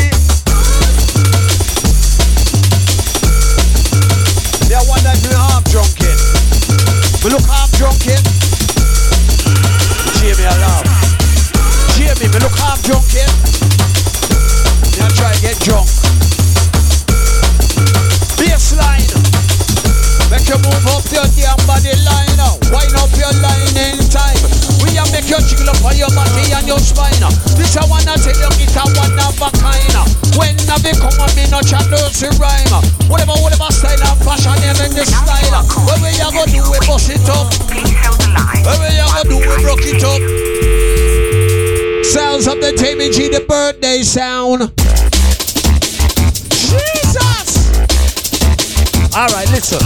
They are one that me half drunken. We look half drunken. Jamie alarm. Jamie, me look half drunken. Me I try to get drunk. Baseline. Make you move up your damn body line. Wind up your line in time. We a make you jiggle up on your body and your spine. This I wanna tell you, it's a one of a kind. When I become a me no chat dirty rhyme. Whatever style and fashion, them in the style. What we a go do, we bust it up. What we a go do, we broke it up. Sounds of the Jamie G, the birthday sound. Jesus! Alright, listen.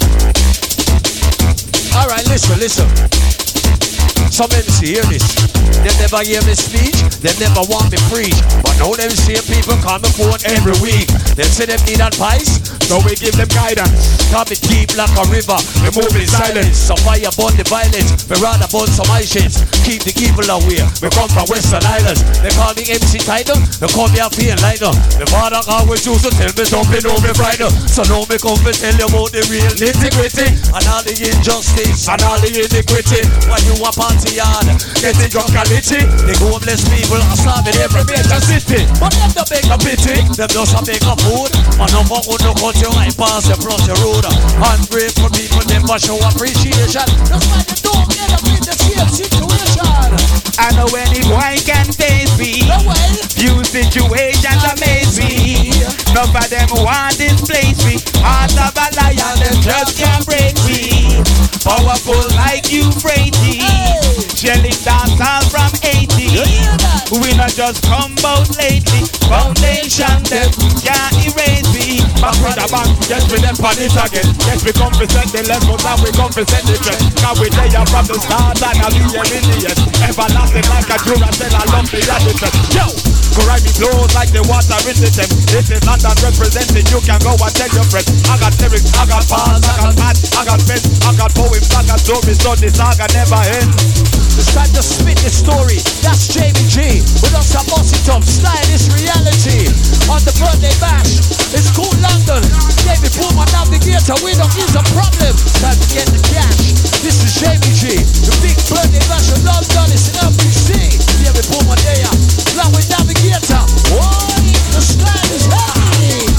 Alright, listen. Some MC hear this. They never hear me speech, they never want me preach. But now them same people call me phone every week. They say them need advice, so we give them guidance. Call me deep like a river, we move in silence. So fire burn the violence, we rather burn some ice shits. Keep the evil away, we come from Western Islands. They call me MC title, they call me a feel lighter. The father always used to tell me something on me Friday. So now me come to tell you about the real nitty-gritty and all the injustice and all the iniquity. When you a party yard, getting drunk and litty. The homeless people are starving every major city. But them don't make a pity, them just a make a food. And no more no cut your eye pass across the road. Ungrateful people never show appreciation. That's why they don't get up in the same situation. I know any boy can face me. Few situations amaze me. None of them want displace me. Heart of a lion, them just can't break me. Powerful like Euphrates. Shelling dance all from 80. We not just come out lately. Foundation them can't erase me. Back with the back, yes we them on it again. Yes we come to set the levels and we come to set the trend. Cause we there from the start and I'll be here in the end. Everlasting like a Duracell, I love the attitude. Yo! Go ride me blows like the water in the Thames. This is London representing, you can go and tell your friends. I got lyrics, I got bars, I got mad, I got pens, I got poems, I got stories, so this saga never ends. It's time to spit the story, that's Jamie G. With us at Boss It Up, style is reality. On the birthday bash, it's cool London. Jamie Boomer navigator, we don't use a problem. Time to get the cash, this is Jamie G. The big birthday bash of London is in LBC. Jamie Boomer there, along with navigator. Why? The style is heavy.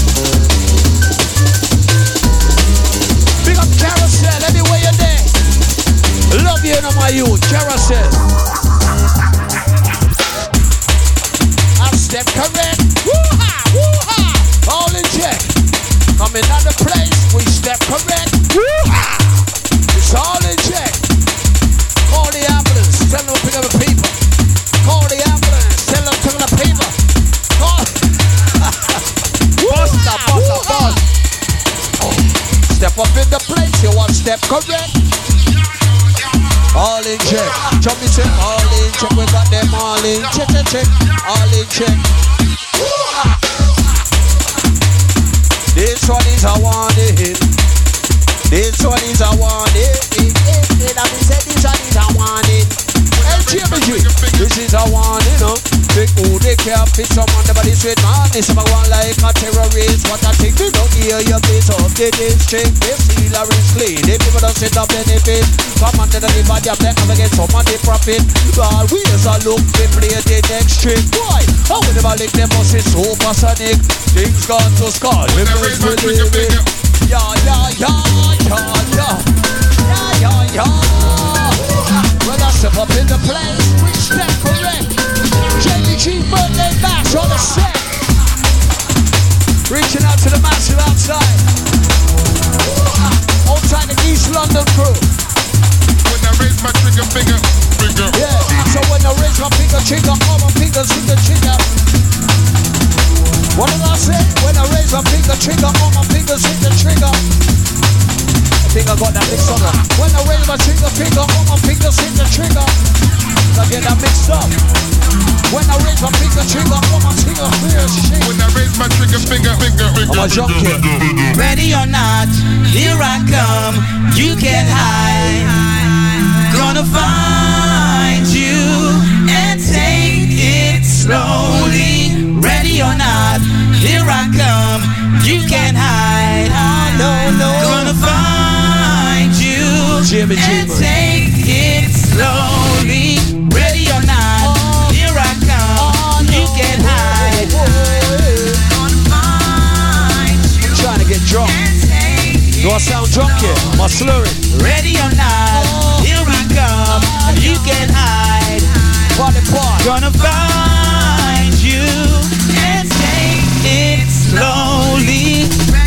Big up Carousel, everywhere you're there. Love you, no my youth, Carousel. I step correct. Woo-ha, woo-ha. All in check. Coming out the place, we step correct. Woo-ha. It's all in check. Call the ambulance, tell them to pick up the people. Call the ambulance, tell them to pick up the people. Call. Boss. Step up in the place, you want step correct. All in check, Johnny said all in check, we got them all in check, all in check. This one is a warning, this one is a warning, I said this one is a warning. This is a warning, Big who they can't fit someone never this with man. It's about one like a terrorist. What I think they don't hear your face off the district. They feel a risk clean. They people don't sit up benefit. Come on to the body of them and get some of the profit. But we as a look, they play the next trick. Why? How we never lick them us, it's supersonic. Things gone to skull. We must believe it. Yeah. When I step up in the place, we step correct. Jamie G birthday bash on the set. Reaching out to the massive outside. Outside the East London crew. When I raise my trigger finger, yeah. So when I raise my finger trigger, all my fingers hit the trigger. What did I say? When I raise my finger trigger, all my fingers hit the trigger. I think I got that mixed up. When I raise my trigger finger, all my fingers hit the trigger. I get that mixed up. When I raise my finger trigger, all my fingers shake. when I raise my trigger finger, I'm a junkie. Ready or not, here I come. You can't hide. Gonna find you and take it slowly. Ready or not, here I come. You can't hide. No. Gonna find you Jimmy, and Jimmy. take it slowly. Ready or not, here I come. You can't hide. Gonna find you. Trying to get drunk. Do I sound drunk here? Am I slurring? Ready or not, here we come. You can hide. Party part. Gonna find you and take it slowly.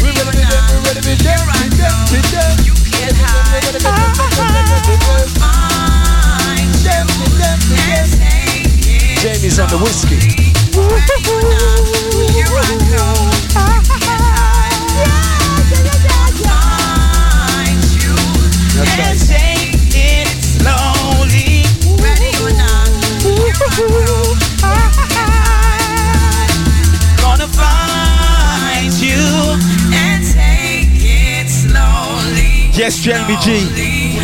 You can hide. Find you and take it. Jamie's on the whiskey. Here I come. And take it slowly. Ready or not, gonna find you and take it slowly. Yes, Jamie G.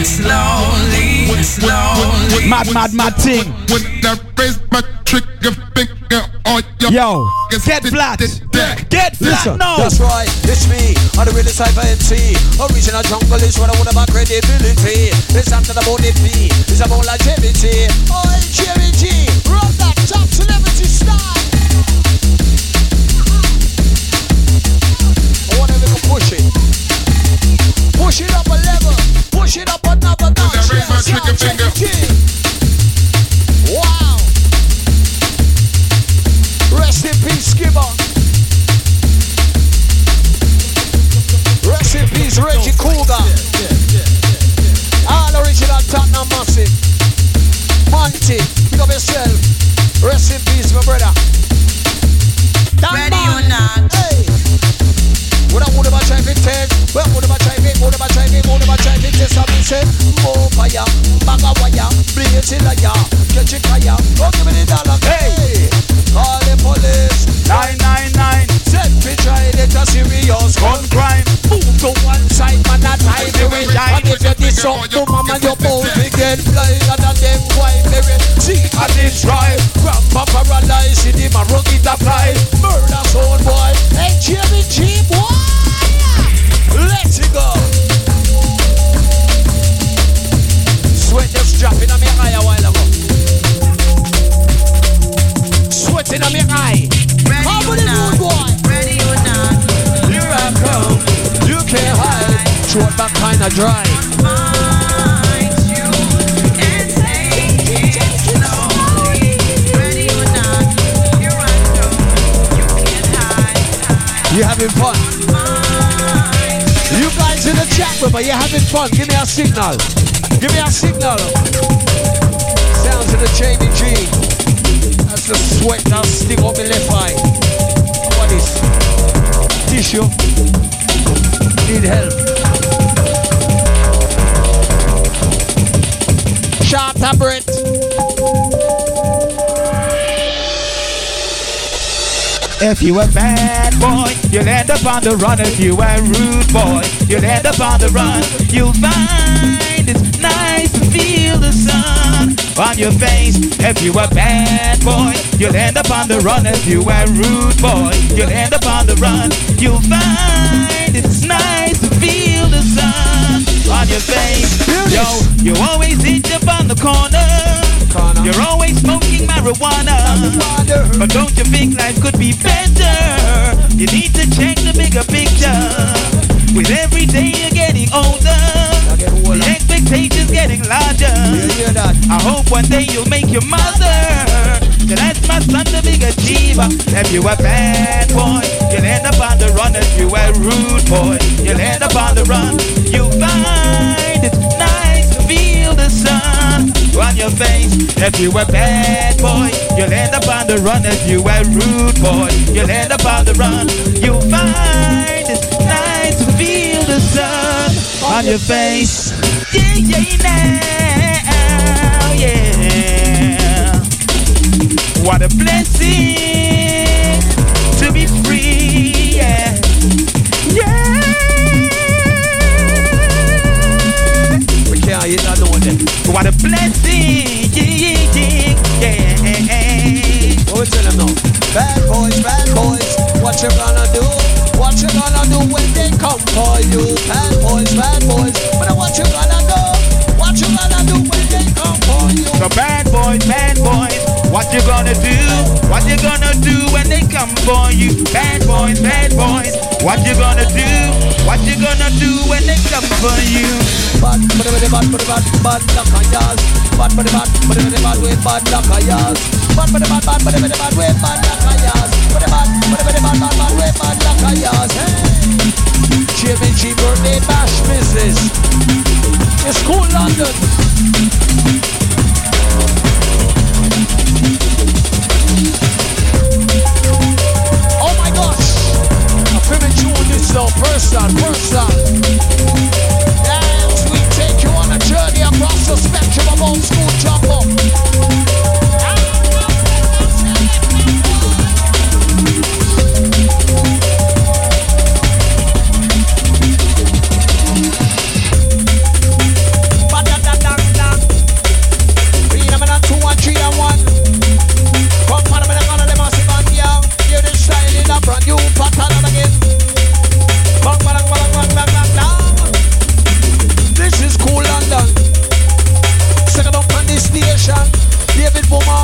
Slowly. Mad thing. when I raise my trigger finger, all your Yo, get hit flat. the deck. Get flat Listen, now. that's right, it's me, I'm the really cypher MC. Original jungle is what I want about credibility. It's not about it me, it's about longevity. Oh, Jerry G, run that top celebrity style. I want to push it. Push it up a level, push it up another notch. I raise my trigger finger. Wow. Rest in peace, Skipper. Rest in peace, Reggie Cougar. All original Tottenham Massive. Monty, pick up yourself. Rest in peace, my brother. Ready or not. Hey. What I would about trying to test? Well, what about trying to test? I'm saying, more fire, bag of wire, blaze in a yard, get your fire, don't give me the dollar. Hey, call the police. 999. Set me try it a serious gun crime. Move to one side, man, that time you will shine. And if you diss up to mama, you're both to get blind. And them quite very see and destroy. Grandpa paralyzed, in him a rugged apply. Murder soul boy, hey Jimmy G boy. Let's go. Sweat just dropping on me eye a while ago. Sweating on me eye. How about the mood boy? Ready or not. Here I come. You can't hide. Throat back kinda dry. Find you and take it slowly. Ready or not. Here I come. You can't hide. You having fun? You guys in the chat room, are you having fun? Give me a signal. Give me a signal. Sounds of the Jamie G. That's the sweat that sting up my left eye. What is? Tissue. Need help. Short breath. If you a bad boy, you'll end up on the run. If you a rude boy, you'll end up on the run. You'll find it's nice to feel the sun on your face. If you a bad boy, you'll end up on the run. If you a rude boy, you'll end up on the run. You'll find it's nice to feel the sun on your face. Yo, you always end up on the corner. You're always smoking marijuana. But don't you think life could be better? You need to check the bigger picture. With every day you're getting older, the expectations getting larger. I hope one day you'll make your mother. So that's my son, the big achiever. If you a bad boy, you'll end up on the run. If you a rude boy, you'll end up on the run. You'll find it's nice to be your face. If you a bad boy, you'll end up on the run. If you a rude boy, you'll end up on the run. You'll find it's nice to feel the sun on your face. Yeah, now, yeah. What a blessing to be free, yeah. Yeah. We can't hit that note then. What a blessing, yeah. What we tell them now? Bad boys, what you gonna do? What you gonna do when they come for you? Bad boys, but what you gonna do? What you gonna do when they come for you? So bad boys, what you gonna do? What you gonna do when they come for you? Bad boys, what you gonna do? What you gonna do when they come for you? Bad luck of yours. Bad with bad luck of yours. Bad with bad luck of yours. With bad luck of yours. Jimmy G birthday bash business. It's cool London. Oh my gosh. I'm feeling tune this though. Person. Dance, we take you on a journey across the spectrum of old school jumbo. This is cool London. Second up on this station, David Boomer.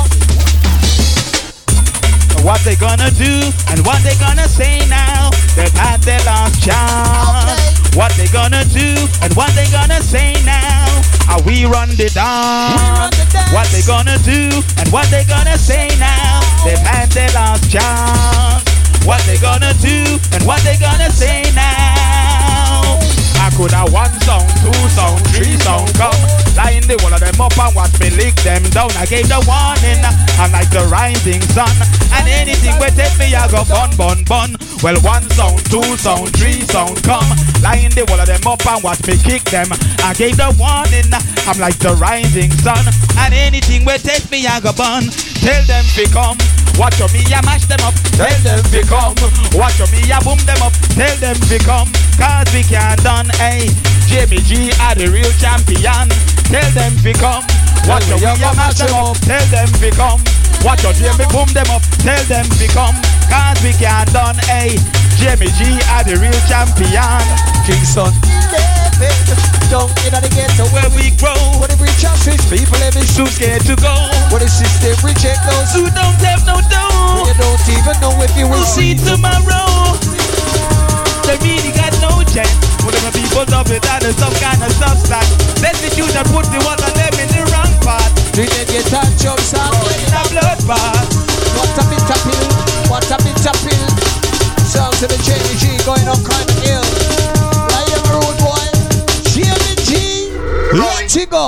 What they gonna do and what they gonna say now? They've had their last chance. Okay. What they gonna do and what they gonna say now? Are we run the dance? What they gonna do and what they gonna say now? They've had their last chance. What they gonna do and what they gonna say now? I could have 1 song, 2 song, 3 song come. Line the one of them up and watch me lick them down. I gave the warning, I'm like the rising sun. And anything will take me, I go bun. Well, 1 song, 2 song, 3 song come. Line the one of them up and watch me kick them. I gave the warning, I'm like the rising sun. And anything will take me, I go bun. Tell them to come. Watch me, I mash them up. Tell them to come. Watch me, I boom them up. Tell them to come. Cause we can't done, hey. Jimmy G are the real champion. Tell them to come. Watch me, I mash them up. Tell them to come. Watch me, boom them up. Tell them to come. Cause we can't done, hey. Jimmy G are the real champion. Kingston. Down in the ghetto where we grow. What if we chances? People every too scared to go. What if system reject those who don't have no dough? You don't even know if you will see tomorrow. The meaning got no chance. Whatever people love it, that is some kind of substance. Let's you that put the one of them in the wrong part. Did they get that job sound in a bloodbath? What a bitter pill, what a bitter pill. Sounds to the JG going on kind of ill. I am a rude boy. JG, let you go.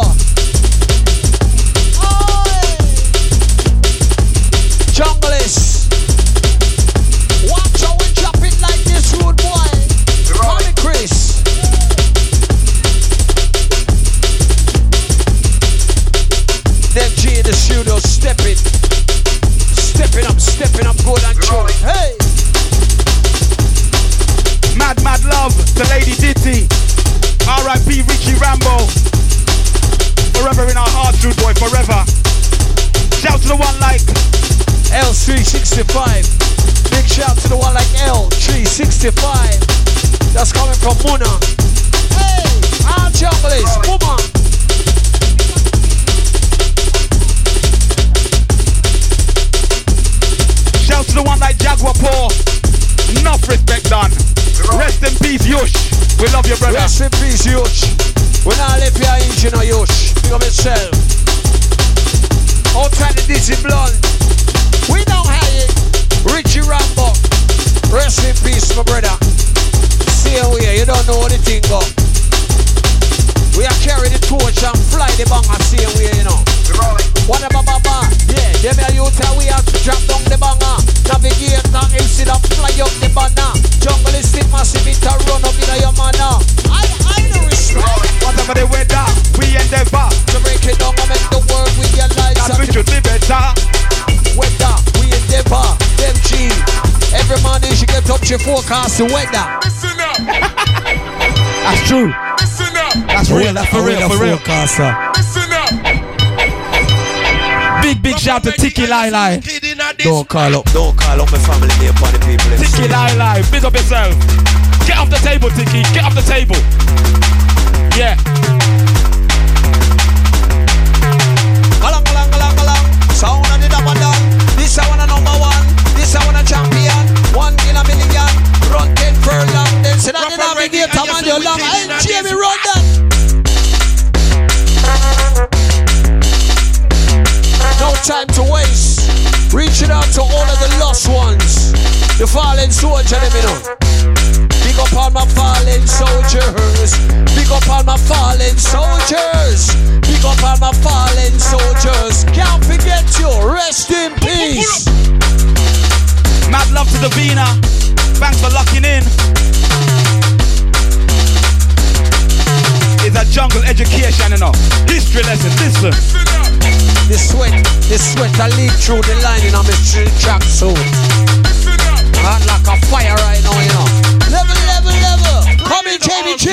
Junglist. Watch how we drop it like this, rude boy. Tommy Chris. Them G in the studio, stepping up, good and true. Hey. Mad love to Lady Ditty. R.I.P. Richie Rambo. Forever in our hearts, rude boy, forever. Shout to the one like L365. Big shout to the one like L365. That's coming from Muna. Hey, our junglist, woman. Shout to the one like Jaguar Paw. Enough respect done. Rest in peace, Yush. We love you, brother. Rest in peace, Yush. When I left your engine on Yush, pick up yourself. Outside the Dizzy Blonde. We know how it. Richie Rambo. Rest in peace, my brother. See you here, you don't know what the thing go. We are carry the torch and fly the bang and see you here, you know. she get up, she forecast the weather. Listen up. That's true. Listen up. That's real. That's for real. For real. Forecaster. Listen up. Big shout to Tiki Lai Lai. Don't call up my family name for the people. Tiki Lai Lai, big up yourself. Get off the table, Tiki. Get off the table. Yeah. Along. Sound of the double down. This I want a number one. This I want a champion. 1 in a million. Run 10 furlong. Then sit down the navigator man. You long. Hey, Jamie, run that. No time to waste. Reaching out to all of the lost ones. The fallen soldier, let me know. Big up all my fallen soldiers. Big up all my fallen soldiers. Big up all my fallen soldiers. Can't forget you. Rest in peace. Mad love to the Vina. Thanks for locking in. It's a jungle education, you know. History lesson, listen. The sweat I leak through the lining of my track suit. Hot like a fire right now, you know. Level. Come in, KBJ.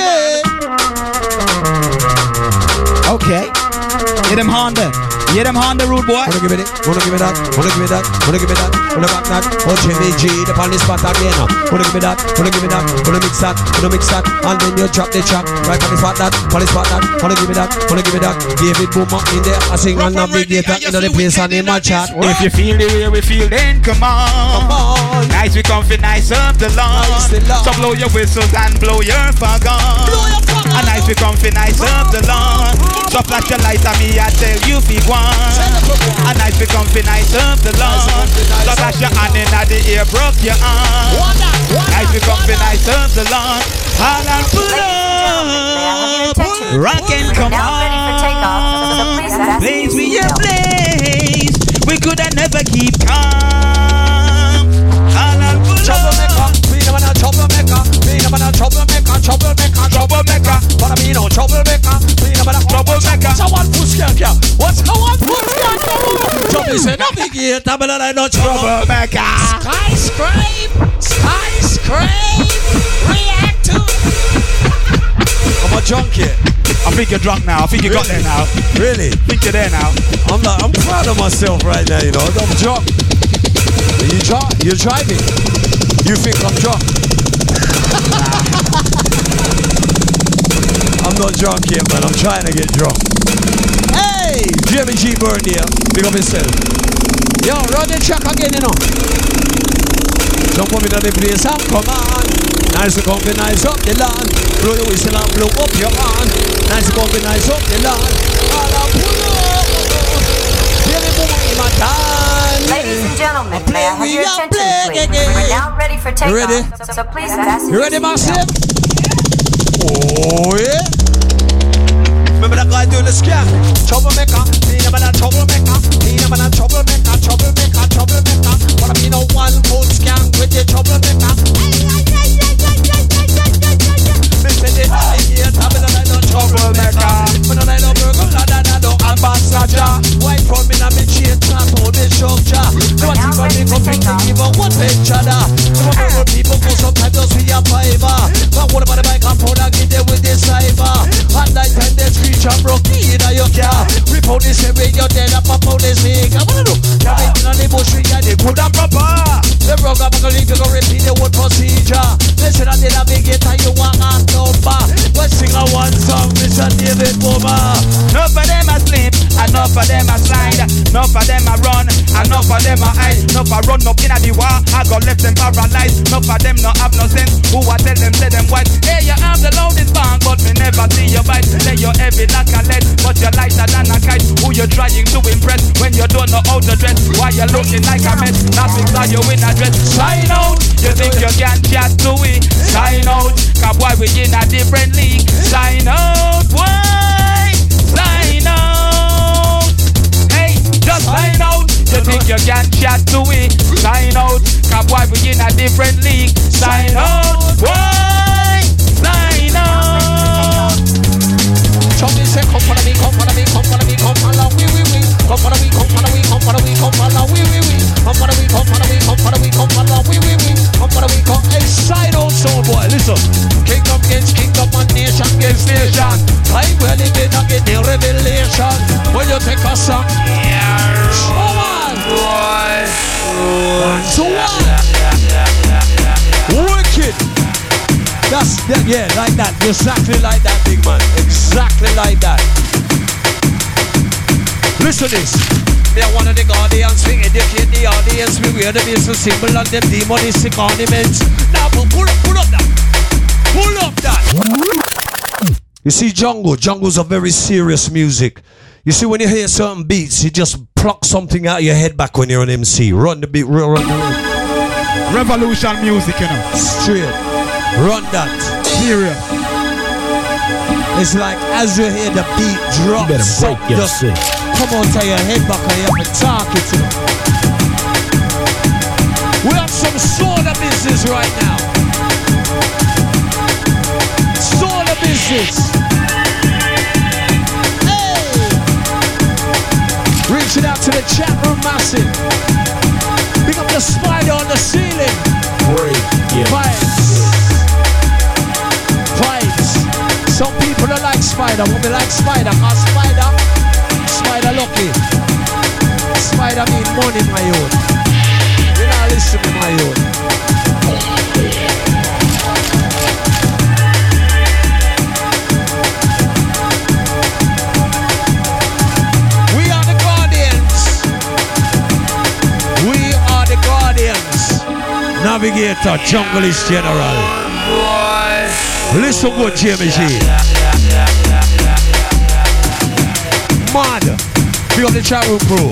Okay. Get them Honda, rude boy. Wanna give me that. Wanna give me back that. Oh, JBG, the police spot again. Wanna give me that. Wanna mix that. And then you drop the track. Right on the spot that. Police spot that. Wanna give me that. David Boomer in there. I sing and navigate that into the place and in my chat. If you feel the way we feel, then come on. Nice, we comfy, nice up the lawn. So blow your whistles and blow your fog on. And nice, we comfy, nice up the lawn. So flash your light at me, I tell you fi one. And nice, we comfy, nice up the lawn. So flash your hand in at the ear, broke your arm. Nice, we comfy, nice up the lawn. All and pull up, rock and come on. Blaze we a blaze, we could have never keep calm. All and pull up. Troublemaker. But I mean, no troublemaker. What's a one push girl? What's a one push girl? Trouble say nothing here. Tabble like no troublemaker. Skyscrape. React to. I'm a junkie. I think you're drunk now. I think you got there now. Really? I think you're there now. I'm proud of myself right now. You know, I'm drunk. You're driving. You think I'm drunk? I'm not drunk yet, man. I'm trying to get drunk. Hey, Jimmy G. Burn here. Big up himself. Yo, run the track again, you know. Jump up into the place and come on. Nice to come be nice up the land. Blow your whistle and blow up your hand. Nice to come be nice up the land. All I pull up. Baby, boom, in my time. Ladies and gentlemen, may I have your attention, please? We're now ready for takeoff. Ready? So please fasten. You ready, massive? Oh, yeah. Remember that guy doing the scam? Troublemaker. Need about that troublemaker. But I mean, no one full scam with the troublemaker. Listen, this here, tapping like no troublemaker. But I know burger, no ambassador. White from me, I'm in chain, trap, hold me structure. No one even make up, give a one picture. No people go sometimes just see a fiver. But what about the bike and phone, I get there with this cyber. At night time, they screech and broke in your car. Rip out this way, you're dead up, up out this way. I wanna know, you're making on the bush, and they put up proper. The rock up, I'm gonna leave you, go repeat the whole procedure. Listen, I did a big hit, and you want a number. Let's sing a one song, Mr. David Boomer. Enough of them a sleep, enough of them a slide, enough of them a run, enough of them a hide, enough a run up in a the war. I got left them paralyzed, enough of them no have no sense. Who I tell them, say them white. Hey, you have the loudest bang, but me never see your bite. Say you're heavy like a lead, but you're lighter than a kite. Who you trying to impress when you don't know how to dress? Why you looking like a mess? That's because you in a dress. Sign out, you think you can chat to it? Sign out, cause boy we in a different league. Sign out, boy, sign out. Hey, just sign out. You think you can chat to it? Sign out, cause boy we in a different league. Sign out, boy, sign out. Somebody say come follow me, come follow me, come follow me, come follow we. Come follow me, come follow me, come follow me, come follow we. Come follow me, come follow me, come follow me, come follow we. I'm gonna be called a side on soul boy. Listen, kingdom against kingdom and nation against nation. I will live in a revelation. When you take a song, come on, boy. So what? Wicked. That's that, yeah, like that. Exactly like that, big man. Exactly like that. Listen this. Me are one of the guardians, we educate the audience. We wear the basic symbol and them demonistic ornaments. Now pull up that. Pull up that. You see Jungle's a very serious music. You see when you hear certain beats, you just pluck something out of your head back when you're an MC. Run the beat, run the beat. Revolution music, you know. Straight. Run that. Serious. It's like as you hear the beat drop, you better break your shit. Come on, tie your head back and you have to talk it to them. We have some sort of business right now. Sort of business. Hey! Reaching out to the chat room massive. Pick up the spider on the ceiling. Vibes. Some people don't like spider, but we like spider. Cause spider lucky. Spider mean money, my own. You know, listen to my own. We are the guardians. We are the guardians. Navigator, Junglist General. Listen good, Jamie G. Mad. Big up the chat room crew.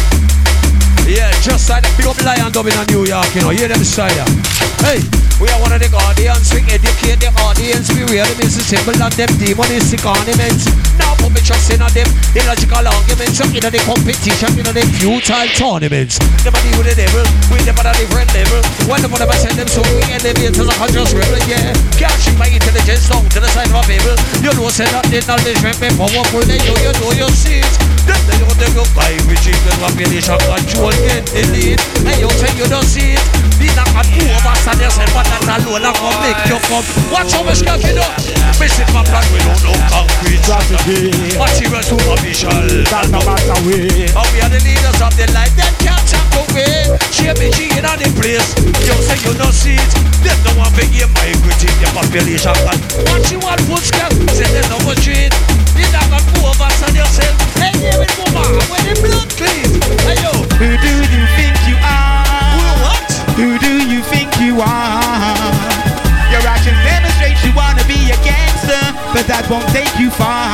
Yeah, just like that. Big up Lion Dub in New York, you know. Hear them side. Hey, we are one of the guardians. We educate the audience. We wear them as a symbol of them demonistic ornaments. Now put me trust in them illogical arguments. In the competition, in the futile tournaments. Never deal with the devil. We never at a different level. Whenever I send them so we elevate to the conscious rebel. Yeah, can't shift my intelligence down to the side of a people. You know, say that the knowledge make me powerful. They you know you see it. Then they go by which is the population control get the lead. And you say you don't see it. Be not a two of us and yourself, but that alone I come make you come. Watch how much can you do. Basic my plan, we don't know concrete strategy. Material superficial, that no matter way. And we are the leaders of the life, them can't take away. Jamie G in the place. You say you don't see it. Them no one beg you my critique, the population can. Watch you all put scale, say there's no much treat. You not got two of us and yourself. Hey, here it woman, when the blood clean. Hey yo, who do you think you are? What? Who do you think you are? Your actions demonstrate you wanna be a gangster, but that won't take you far.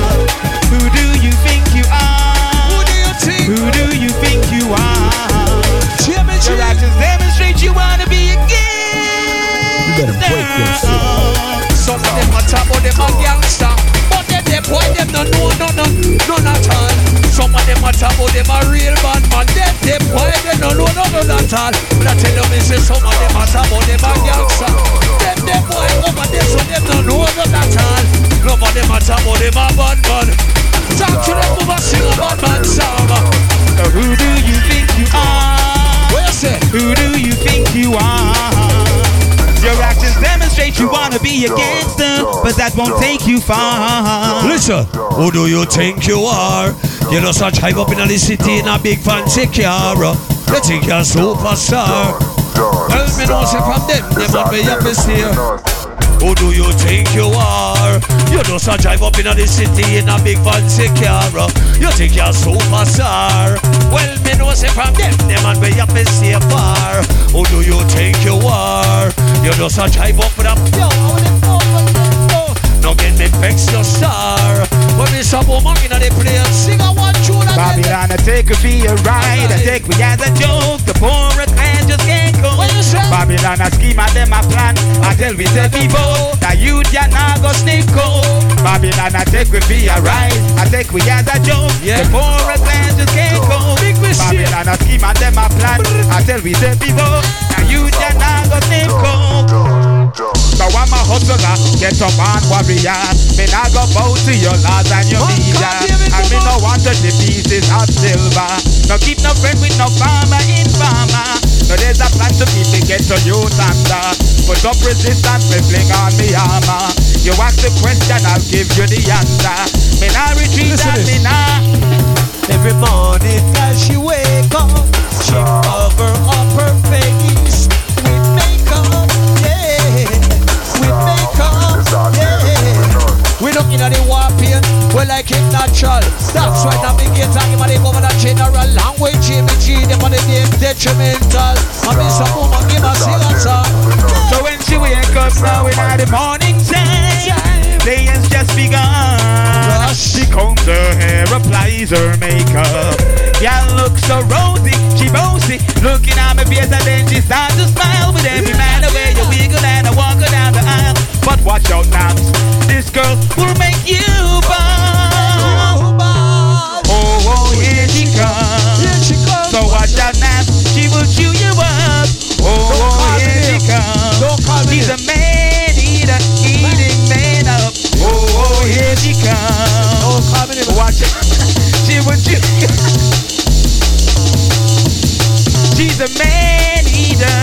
Who do you think you are? Who do you think? Who do you think you are? Jamie G. Your actions demonstrate you wanna be a gangster. You better break your shit. Some of them are top, but them are gangster. But them boy, them no know none at all. Some of them are top, but them are real bad man. Them boy, them no know none at all. But I tell them, say some of them are top, but them are gangster. Them boy over there, so them no know none at all. Some of them are top, but them are bad man. Talk to them over sing a bad man song. Who do you think you are? What you say? Who do you think you are? Your actions demonstrate you wanna be a gangster, but that won't take you far. Listen, who do you think you are? You know such hype up in the city in a big fancy car. You think you're a superstar. Well, me know say from them want me up to steer. Who do you think you are? You know such drive up in the city in a big fancy car. You think you're a superstar. Well, me know say from them want me up to steer far. Who do you think you are? You know such drive up in a no get me vex your star. When me some woman in the place, sing a one tune again. Babylon, I take me for a ride. I take me as a joke. The poorest man just can't go. Babylon, I scheme and them a plan. I tell we say people that you can not go sneak go. Babylon, I take me for a ride. I take me as a joke. The poorest man just can't go. Babylon, I scheme and them a plan. I tell we say people that you can not go sneak go. So I'm a hustler, Get some man warrior. Me not go bow to your laws and your media. And me no want to the pieces of silver. No keep no friend with no farmer in farmer. No there's a plan to keep it get to youth under. Put up resistance, me fling on me armor. You ask the question, I'll give you the answer. Me not retreat and me not. Every morning as she wake up, she cover up her face with makeup, yeah. With makeup, yeah. We looking at the warping, we like it natural. That's why now we get talking about the government general language. Jimmy G, them on the name detrimental. I mean some woman give us answer. So when she wake up now in the morning time, day has just begun. She combs her hair, applies her makeup. Y'all look so rosy, she bossy. Looking at my face and then she starts to smile. With every man away you wiggle and I walk her down the aisle. But watch out now, this girl will make you bad. Oh, here she comes. So watch out now, she will chew you up. Oh, here she comes. She's a man eater, eating man up. Oh, here she comes. Watch it. She will chew you. She's a man eater.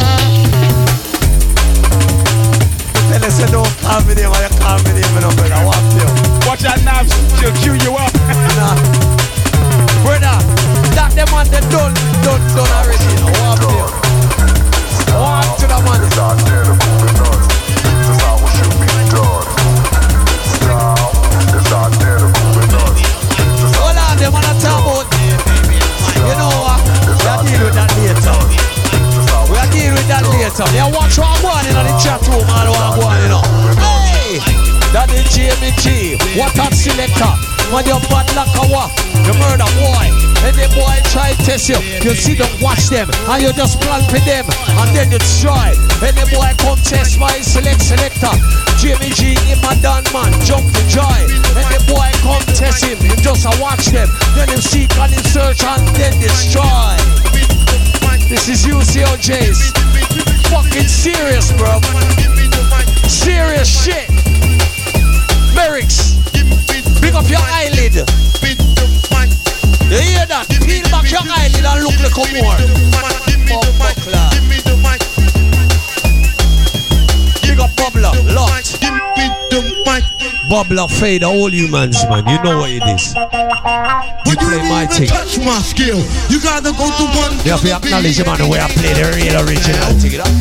Tell us don't call me name, I call me name, no brother. I want you. Watch out now, she'll chew you up. Nah. Brother, that them man they done already. I want you. I want to the man. It's out there to move it on. This is how it should be done. Now, it's out there to move it on. Hold on, them man talk about. You know what? We'll deal with that later. We'll deal with that later. They watch what I'm going in the chat room and what I'm going, you know. Hey! That is Jamie G. What a selector. When you're bad like a walk, you murder boy. And the boy try to test you. You see them, watch them. And you just plan for them. And then you destroy. And the boy come test my selector. Jamie G, him a done man. Jump for joy. And the boy come test him. You just watch them. Then you seek and you search and then destroy. This is UCOJ's. Fucking serious, bro. Serious shit. Merricks, bring up your eyelid. You hear that? Peel back your eyelid and look like a more. Big up Bubbler, lot. Bubbler fade all humans, man. You know what it is. You play my thing. Touch my skill. You gotta go to one. You have to acknowledge the man the way I play the real original. Take it up.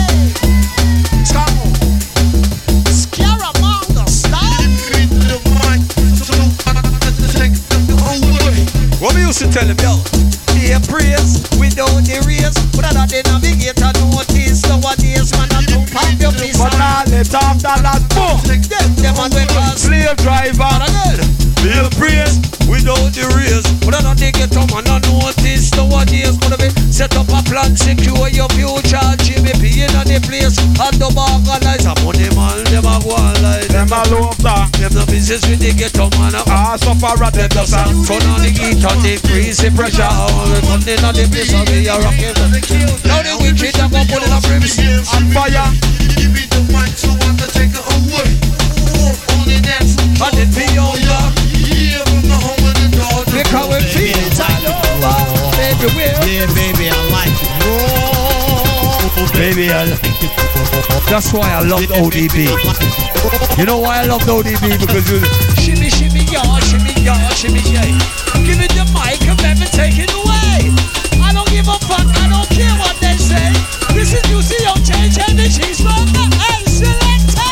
What we used to tell him, yo, be a praise without the race. But I don't navigate and notice nowadays, man, I don't have your place. But now let's talk that last book. Them man went past slave driver. Be a praise without the race. But I don't get on and I notice nowadays. Gonna be set up a plan, secure your future. Jimmy P in the place. And the organize a money man, them a go on like them a love that. Them no business with the ghetto man. Suffer at them just a turn on the heat and decrease the pressure. All the funding on the place of the rocket. Now the wicked are gonna put it on rims and fire. Give me the mic so I can take it away. Only that's and it be over. Yeah, from the home of the dog. Because we feel it all over. Baby, yeah, baby, I like it. Baby, I like it. That's why I love ODB. You know why I love ODB? Because you shimmy, shimmy, y'all, shimmy, y'all, shimmy, yay. Give it the mic and never take it away. I don't give a fuck, I don't care what they say. This is UCOJ, Jamie Cheeseburger, and Selector.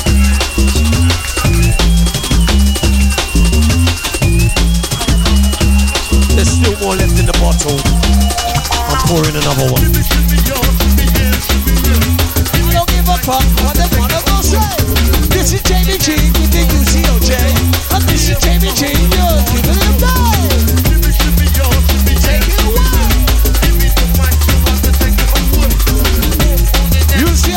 There's still more left in the bottle. I'm pouring another one. I don't give a fuck what they wanna go say. This is Jamie G with the UCOJ. And this is Jamie G, you're giving it a day. Take it away. UCOJ.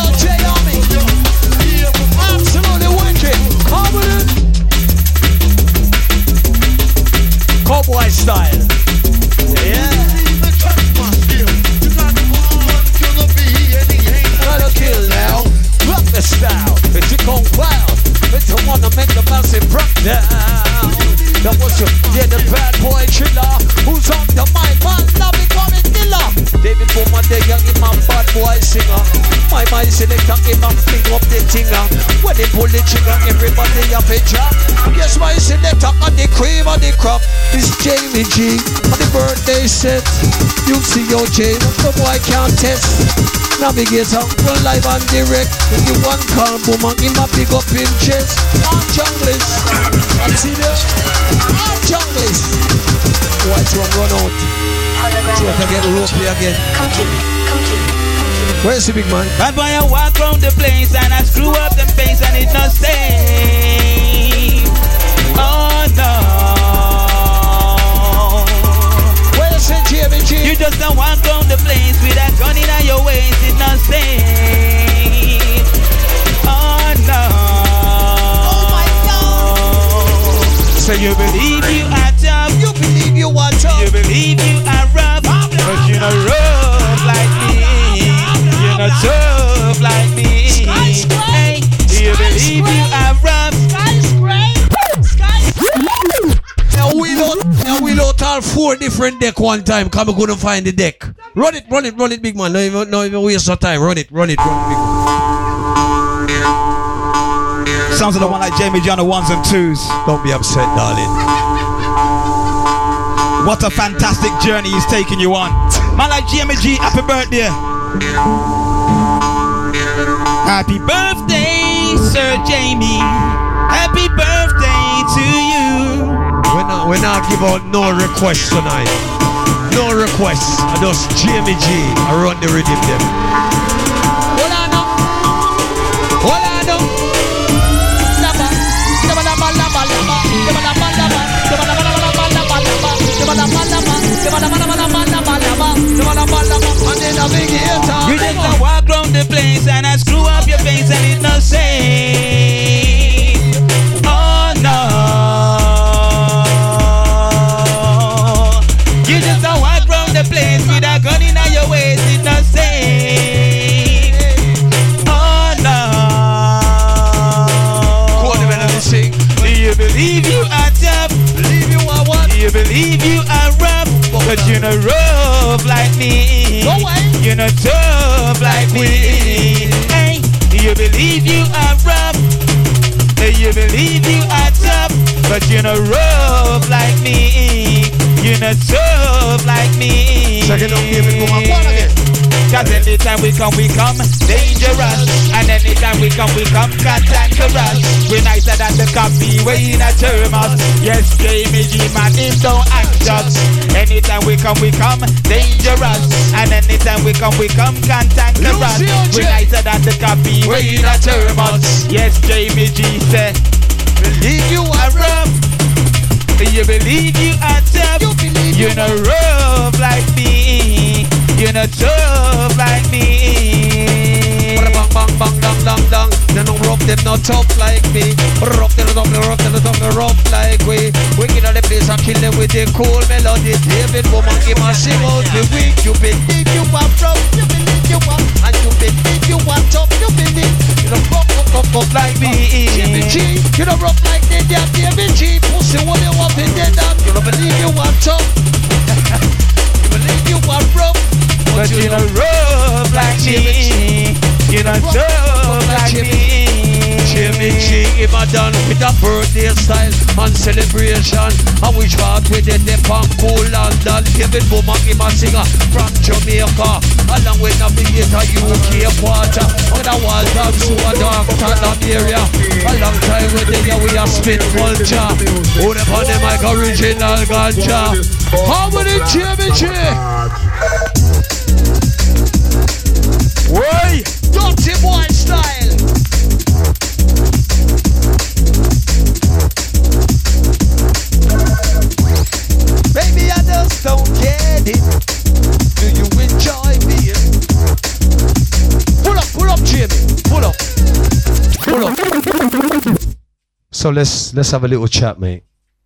selector, him and pick up the thinger. When they pull the trigger, everybody have a drop. Yes, my selector and the cream of the crop is Jamie G. On the birthday set, you see your J, the boy can't test. Navigator, run live and direct. If you want call woman, him a pick up him chest. I'm junglist, I see them. I'm junglist. White one run out. So I can get ropey again. Where's the big man? Bad boy, I walk round the place and I screw up the face and it not stay. Oh no. Where's the Jamie G? You just don't walk round the place with a gun in your waist, it not stay. Oh no. Oh my God. So you believe you are tough. You believe you are tough. You believe you are rough. But you're not rough like me. You're not tough like me. Hey, you believe you are rough. Now we load all 4 different deck one time. Come we couldn't find the deck. Run it, big man. No even waste your time. Run it, big man. Sounds like the one like Jamie G on the 1s and 2s. Don't be upset, darling. What a fantastic journey he's taking you on. Man like Jamie G, happy birthday. Happy birthday, Sir Jamie. Happy birthday to you. We're not give out no requests tonight. No requests. I just Jamie G. I run the rhythm them. Hold on now. Hold on now. You just walk round the place and I screw up your face and it not say. Oh no. You just walk round the place with a gun in your waist, it not say. Oh no. Do you believe you are tough? Believe you are what? Do you believe you are rough? But you're not rough like me. No way. You're not tough like me. Hey, do you believe you are rough? Do you believe you are tough? But you're not rough like me. You're not tough like me. Second up, give it to my one again. Cause anytime we come dangerous. And anytime we come cantankerous. We're nicer than the copy, we in a thermos. Yes, Jamie G, man, him don't act just. Anytime we come dangerous. And anytime we come cantankerous. We're nicer than the copy, we in a thermos. Yes, Jamie G said, believe you are rough. You believe you are tough. You're not rough like me. You're not tough like me. Bang bang bang dang dang dang. They don't rough them not tough like me. Rough them rough like we. We get on the place and kill them with the cool melody. David woman give a sing out the week. You believe you are rough. You believe you are. And you believe you are tough. You believe you don't rough like me. Jamie G, you don't rough like they did. Jamie G, pussy what you want in the dog. You don't believe you are tough. You believe you are rough. But you're not rough like me. You're not tough like me. Jamie G, if I done with a birthday style and celebration, and we start with the dip and cool London. David Bowman, him a singer from Jamaica, along with Navigator UK quarter. On the wall down to a dark Tottenham area. A long time with the year we a spin culture. Hold up on the mic, original ganja. How many Jamie G? Why? Dirty boy style. Baby, I just don't get it. Do you enjoy being? Pull up, Jimmy. Pull up. So let's have a little chat, mate.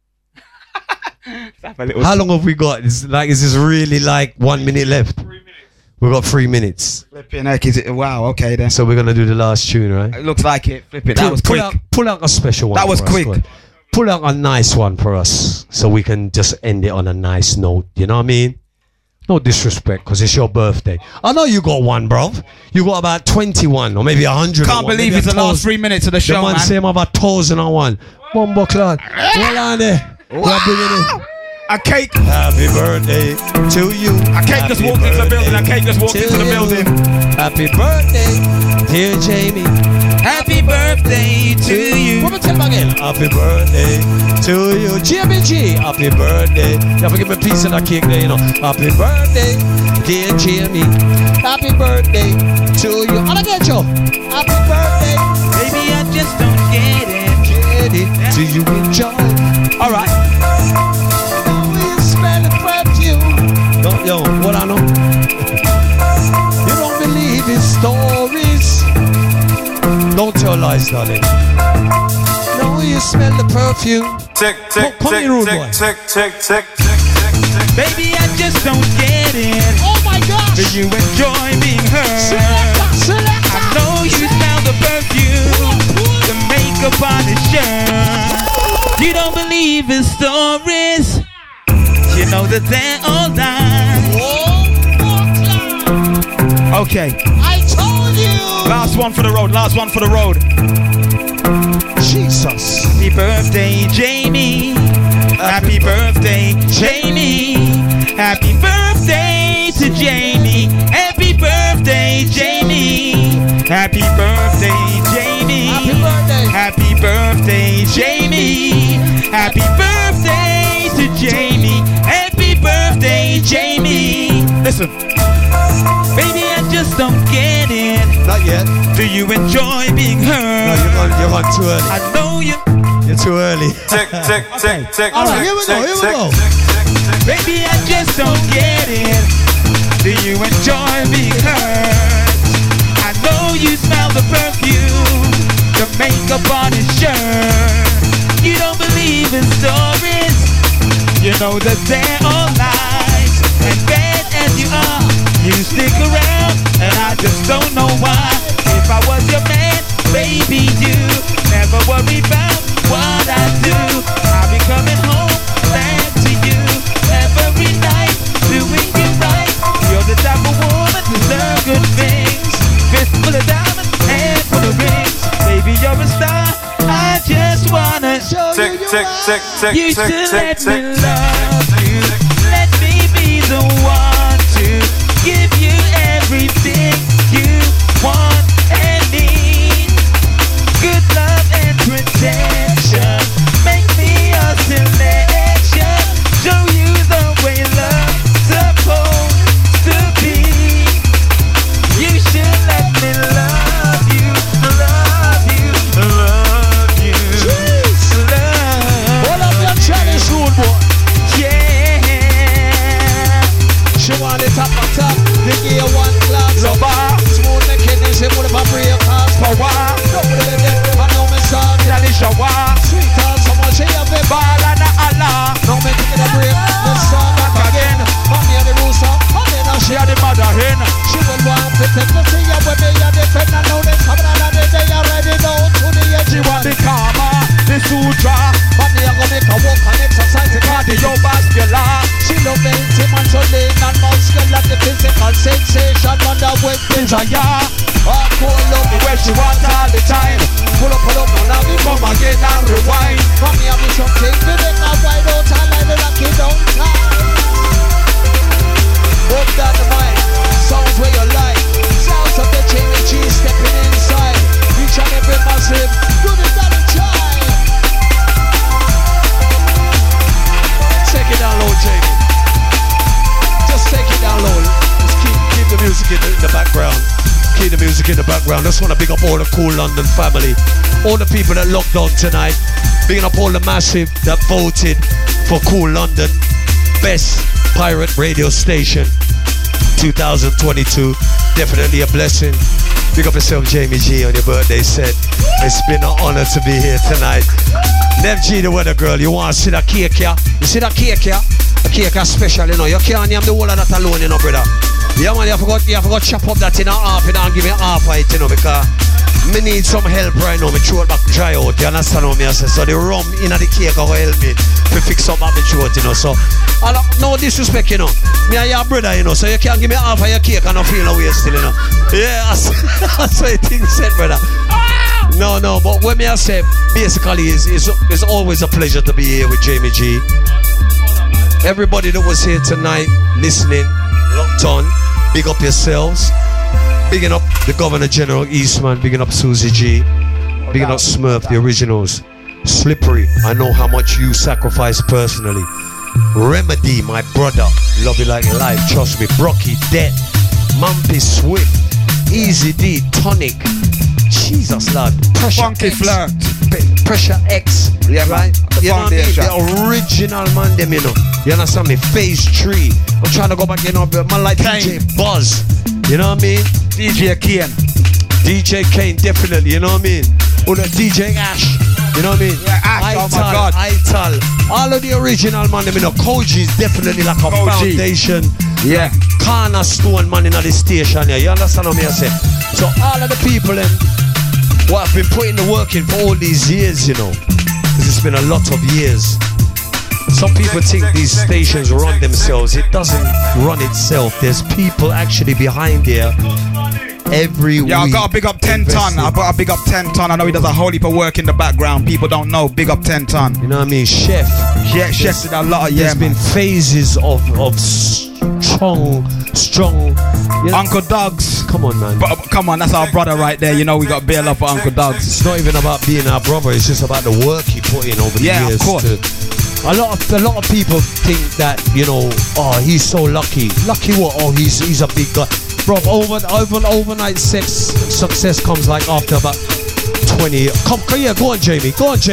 How long have we got? Is this really like 1 minute left? 3 minutes. We've got 3 minutes. Flipping heck, is it? Wow, okay then. So we're gonna do the last tune, right? It looks like it. Flip it. That was quick. Pull out a special one. That was quick. Pull out a nice one for us, so we can just end it on a nice note. You know what I mean? No disrespect, because it's your birthday. I know you got one, bruv. You got about 21 or maybe 100. Can't believe it's the last 3 minutes of the show, man. The man say about 1,001. Bumbo Clad. Well on there. We're bringing in a cake. Happy birthday to you. A cake just walked into the building. A cake just walked into the building. Happy birthday, dear Jamie. Happy birthday to you. What tell me again? Happy birthday to you, Jamie G. Happy birthday. You have to give me a piece of that cake there, you know. Happy birthday, dear Jamie. Happy birthday to you. And I get you. Happy birthday. Baby, I just don't get it. Do you enjoy? All right. You smell the perfume. Don't, yo, what I know? You don't believe his stories. Don't tell lies, darling. No, you smell the perfume. Tick, tick, come here, rude boy. Tick, tick, tick, tick. Baby, I just don't get it. Oh my gosh. Do you enjoy being heard? Select. I know you smell the perfume, the makeup on his shirt. You don't believe his stories. You know that they're all lies. Okay. I told you. Last one for the road. Last one for the road. Jesus. Happy birthday, Jamie. Happy birthday, Jamie. Happy birthday to Jamie. Happy birthday, Jamie. Happy birthday, Jamie. Happy birthday. Happy birthday, Jamie. Happy birthday to Jamie. Happy birthday, Jamie. Listen. Baby, I just don't get it. Not yet. Do you enjoy being heard? No, you're on too early. I know you. You're too early. Tick, tick, tick, tick. All right, here we go. Baby, I just don't get it. Do you enjoy being heard? I know you smell the perfume, the makeup on his shirt. You don't believe in stories. You know that they're all lies. And bad as you are, you stick around, and I just don't know why. If I was your man, baby, you never worry about what I do. I'll be coming home back to you every night, doing you right. You're the type of woman to deserve good things. Fist full of diamonds, hand full of rings. Baby, you're a star. I just wanna show tick, you tick, tick, tick, you tick, should tick, let tick, me love you. Let me be the one to give you everything you want and need. Good love and protection. Make me a selection. Show you the way love's supposed to be. You should let me love you, love you, love you. Jeez. Love. Hold up your Chinese rude boy. Yeah. She want it top on top. The gear one class. Lover. Smooth the kidneys. She put up a break cast. Power. Don't put it in. I know me son. Daddy shower. Sweet as someone she have it. Ball and a Allah. Now me taking a break. Me son back again. Mommy and the rooster. Mommy and She had the mother hen. she will want to take the see ya when they are different. I know they come down and they are ready down to the edge. She want the karma, the sutra. Mommy are gonna make a walk and exercise the Cardiovascular. She love melting and so lean and muscular. The physical sensation on the way. Desire. Hardcore love Where she wants all the time. Pull up, now we Come again and rewind. Mommy have me something to make a wide out and like the lucky downtown. Hope that the mind sounds where you like. Sounds of the Jamie G stepping inside. Each and every massive. Good as that a child. Take it down low, Jamie. Just take it down low. Just keep the music in the background. Keep the music in the background. Just want to big up all the Cool London family. All the people that locked on tonight. Bigging up all the massive that voted for Cool London best pirate radio station 2022. Definitely a blessing. Big up yourself, Jamie G, on your birthday set. It's been an honor to be here tonight. Nev G, the weather girl, you want to see that cake here? You see that cake here? The cake is special, you know. You can't name the whole of that alone, you know, brother. Yeah, man, you forgot chop up that in a half, you know, and give me half of it, you know, because Me need some help right now. Me throat back dry out. You understand what me I say? So the rum in the cake will help me to fix up my throat, you know. So no disrespect, you know. Me and your brother, you know. So you can't give me half of your cake and not feel no way still, you know. Yeah, that's what you think said, brother. No, but what me I say basically is always a pleasure to be here with Jamie G. Everybody that was here tonight, listening, locked on, big up yourselves. Bigging up the Governor General Eastman, bigging up Susie G, bigging up Smurf, the originals. Slippery, I know how much you sacrifice personally. Remedy, my brother, love you like life, trust me. Brocky, Dead, Mumpy, Swift, Easy D, Tonic, Jesus Lord, Pressure Funky X, Flirt, Pressure X, yeah, right? You know what I mean? The original man, them, you know. You understand me? Phase 3. I'm trying to go back, you know, but man like DJ Buzz. You know what I mean? DJ Kane. DJ Kane, definitely, you know what I mean? Or the DJ Ash, you know what I mean? Yeah, Ash, oh my God. Ital. All of the original man, you know, Koji is definitely like a foundation. Yeah. Cornerstone man in the station, yeah. You understand what I say? So all of the people, them, what have been putting the work in for all these years, you know, because it's been a lot of years. Some people think these stations run themselves. It doesn't run itself. There's people actually behind there every week. Yeah, I got to big up 10 ton. I got to big up 10 ton. I know he does a whole heap of work in the background. People don't know. Big up 10 ton. You know what I mean? Chef. Yeah, Chef did a lot of, There's been phases of strong. You know? Uncle Doug's. Come on, man. Come on, that's our brother right there. You know we got bare love for Uncle Doug's. It's not even about being our brother. It's just about the work he put in over the years. Yeah, of course. A lot of people think that, you know, oh, he's so lucky. Lucky what? Oh, he's a big guy. Bro, overnight success comes like after about 20 years. Come, yeah, go on, Jamie.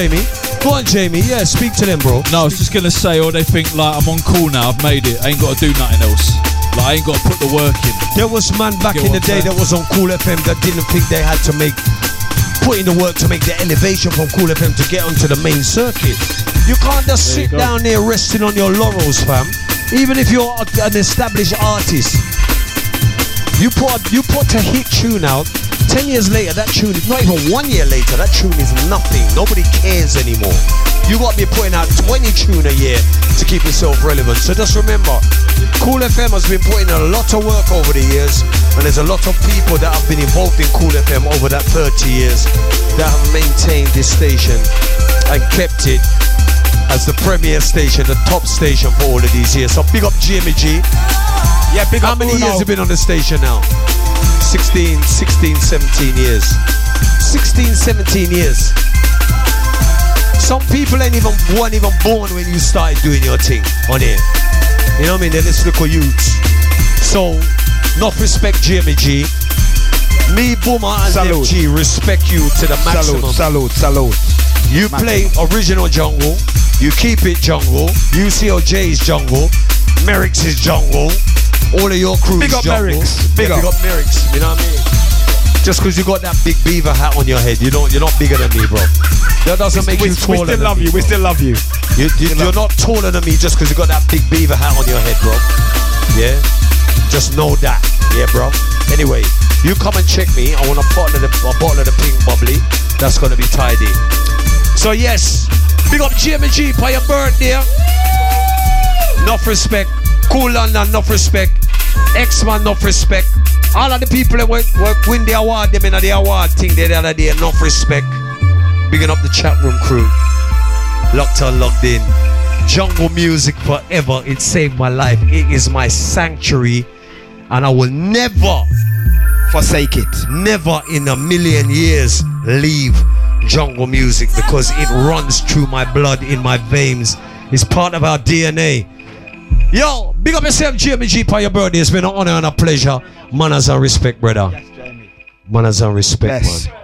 Yeah, speak to them, bro. No, I was just going to say, or they think like I'm on call now, I've made it, I ain't got to do nothing else. Like I ain't got to put the work in. There was man back in the day that was on Cool FM that didn't think they had to put in the work to make the elevation from Cool FM to get onto the main circuit. You can't just sit down there resting on your laurels, fam. Even if you're an established artist, you put a hit tune out. 10 years later, that tune is not even 1 year later. That tune is nothing. Nobody cares anymore. You got to be putting out 20 tune a year to keep yourself relevant. So just remember, Cool FM has been putting a lot of work over the years, and there's a lot of people that have been involved in Cool FM over that 30 years that have maintained this station and kept it as the premier station, the top station for all of these years. So big up Jamie G. Yeah, big up. How many years have you been on the station now? 16, 17 years. 16, 17 years. Some people weren't even born when you started doing your thing on here. You know what I mean? They're just little youths. So, enough respect, Jamie G. Me, Boomer, and FG respect you to the maximum. Salute. You play original jungle. You keep it jungle. UCOJ is jungle. Merrick's is jungle. All of your crew is jungle. Big up Merrick's. You know what I mean? Just because you got that big beaver hat on your head, you're not bigger than me, bro. That doesn't make you taller than me. We still love you. You're not taller than me just because you got that big beaver hat on your head, bro. Yeah? Just know that. Yeah, bro? Anyway, you come and check me. I want a bottle of the pink bubbly. That's going to be tidy. So, yes. Big up Jamie G for your birthday. Enough respect. Cool London, enough respect. X-Man, enough respect. All of the people that win the award, them in the award thing the other day, enough respect. Bigging up the chat room crew. Locked on, locked in. Jungle music forever. It saved my life. It is my sanctuary. And I will never forsake it. Never in a million years leave jungle music because it runs through my blood, in my veins. It's part of our DNA. Yo, big up yourself, Jamie G, for your birthday. It's been an honor and a pleasure. Manners and respect, brother. Yes, Jamie. Manners and respect, man.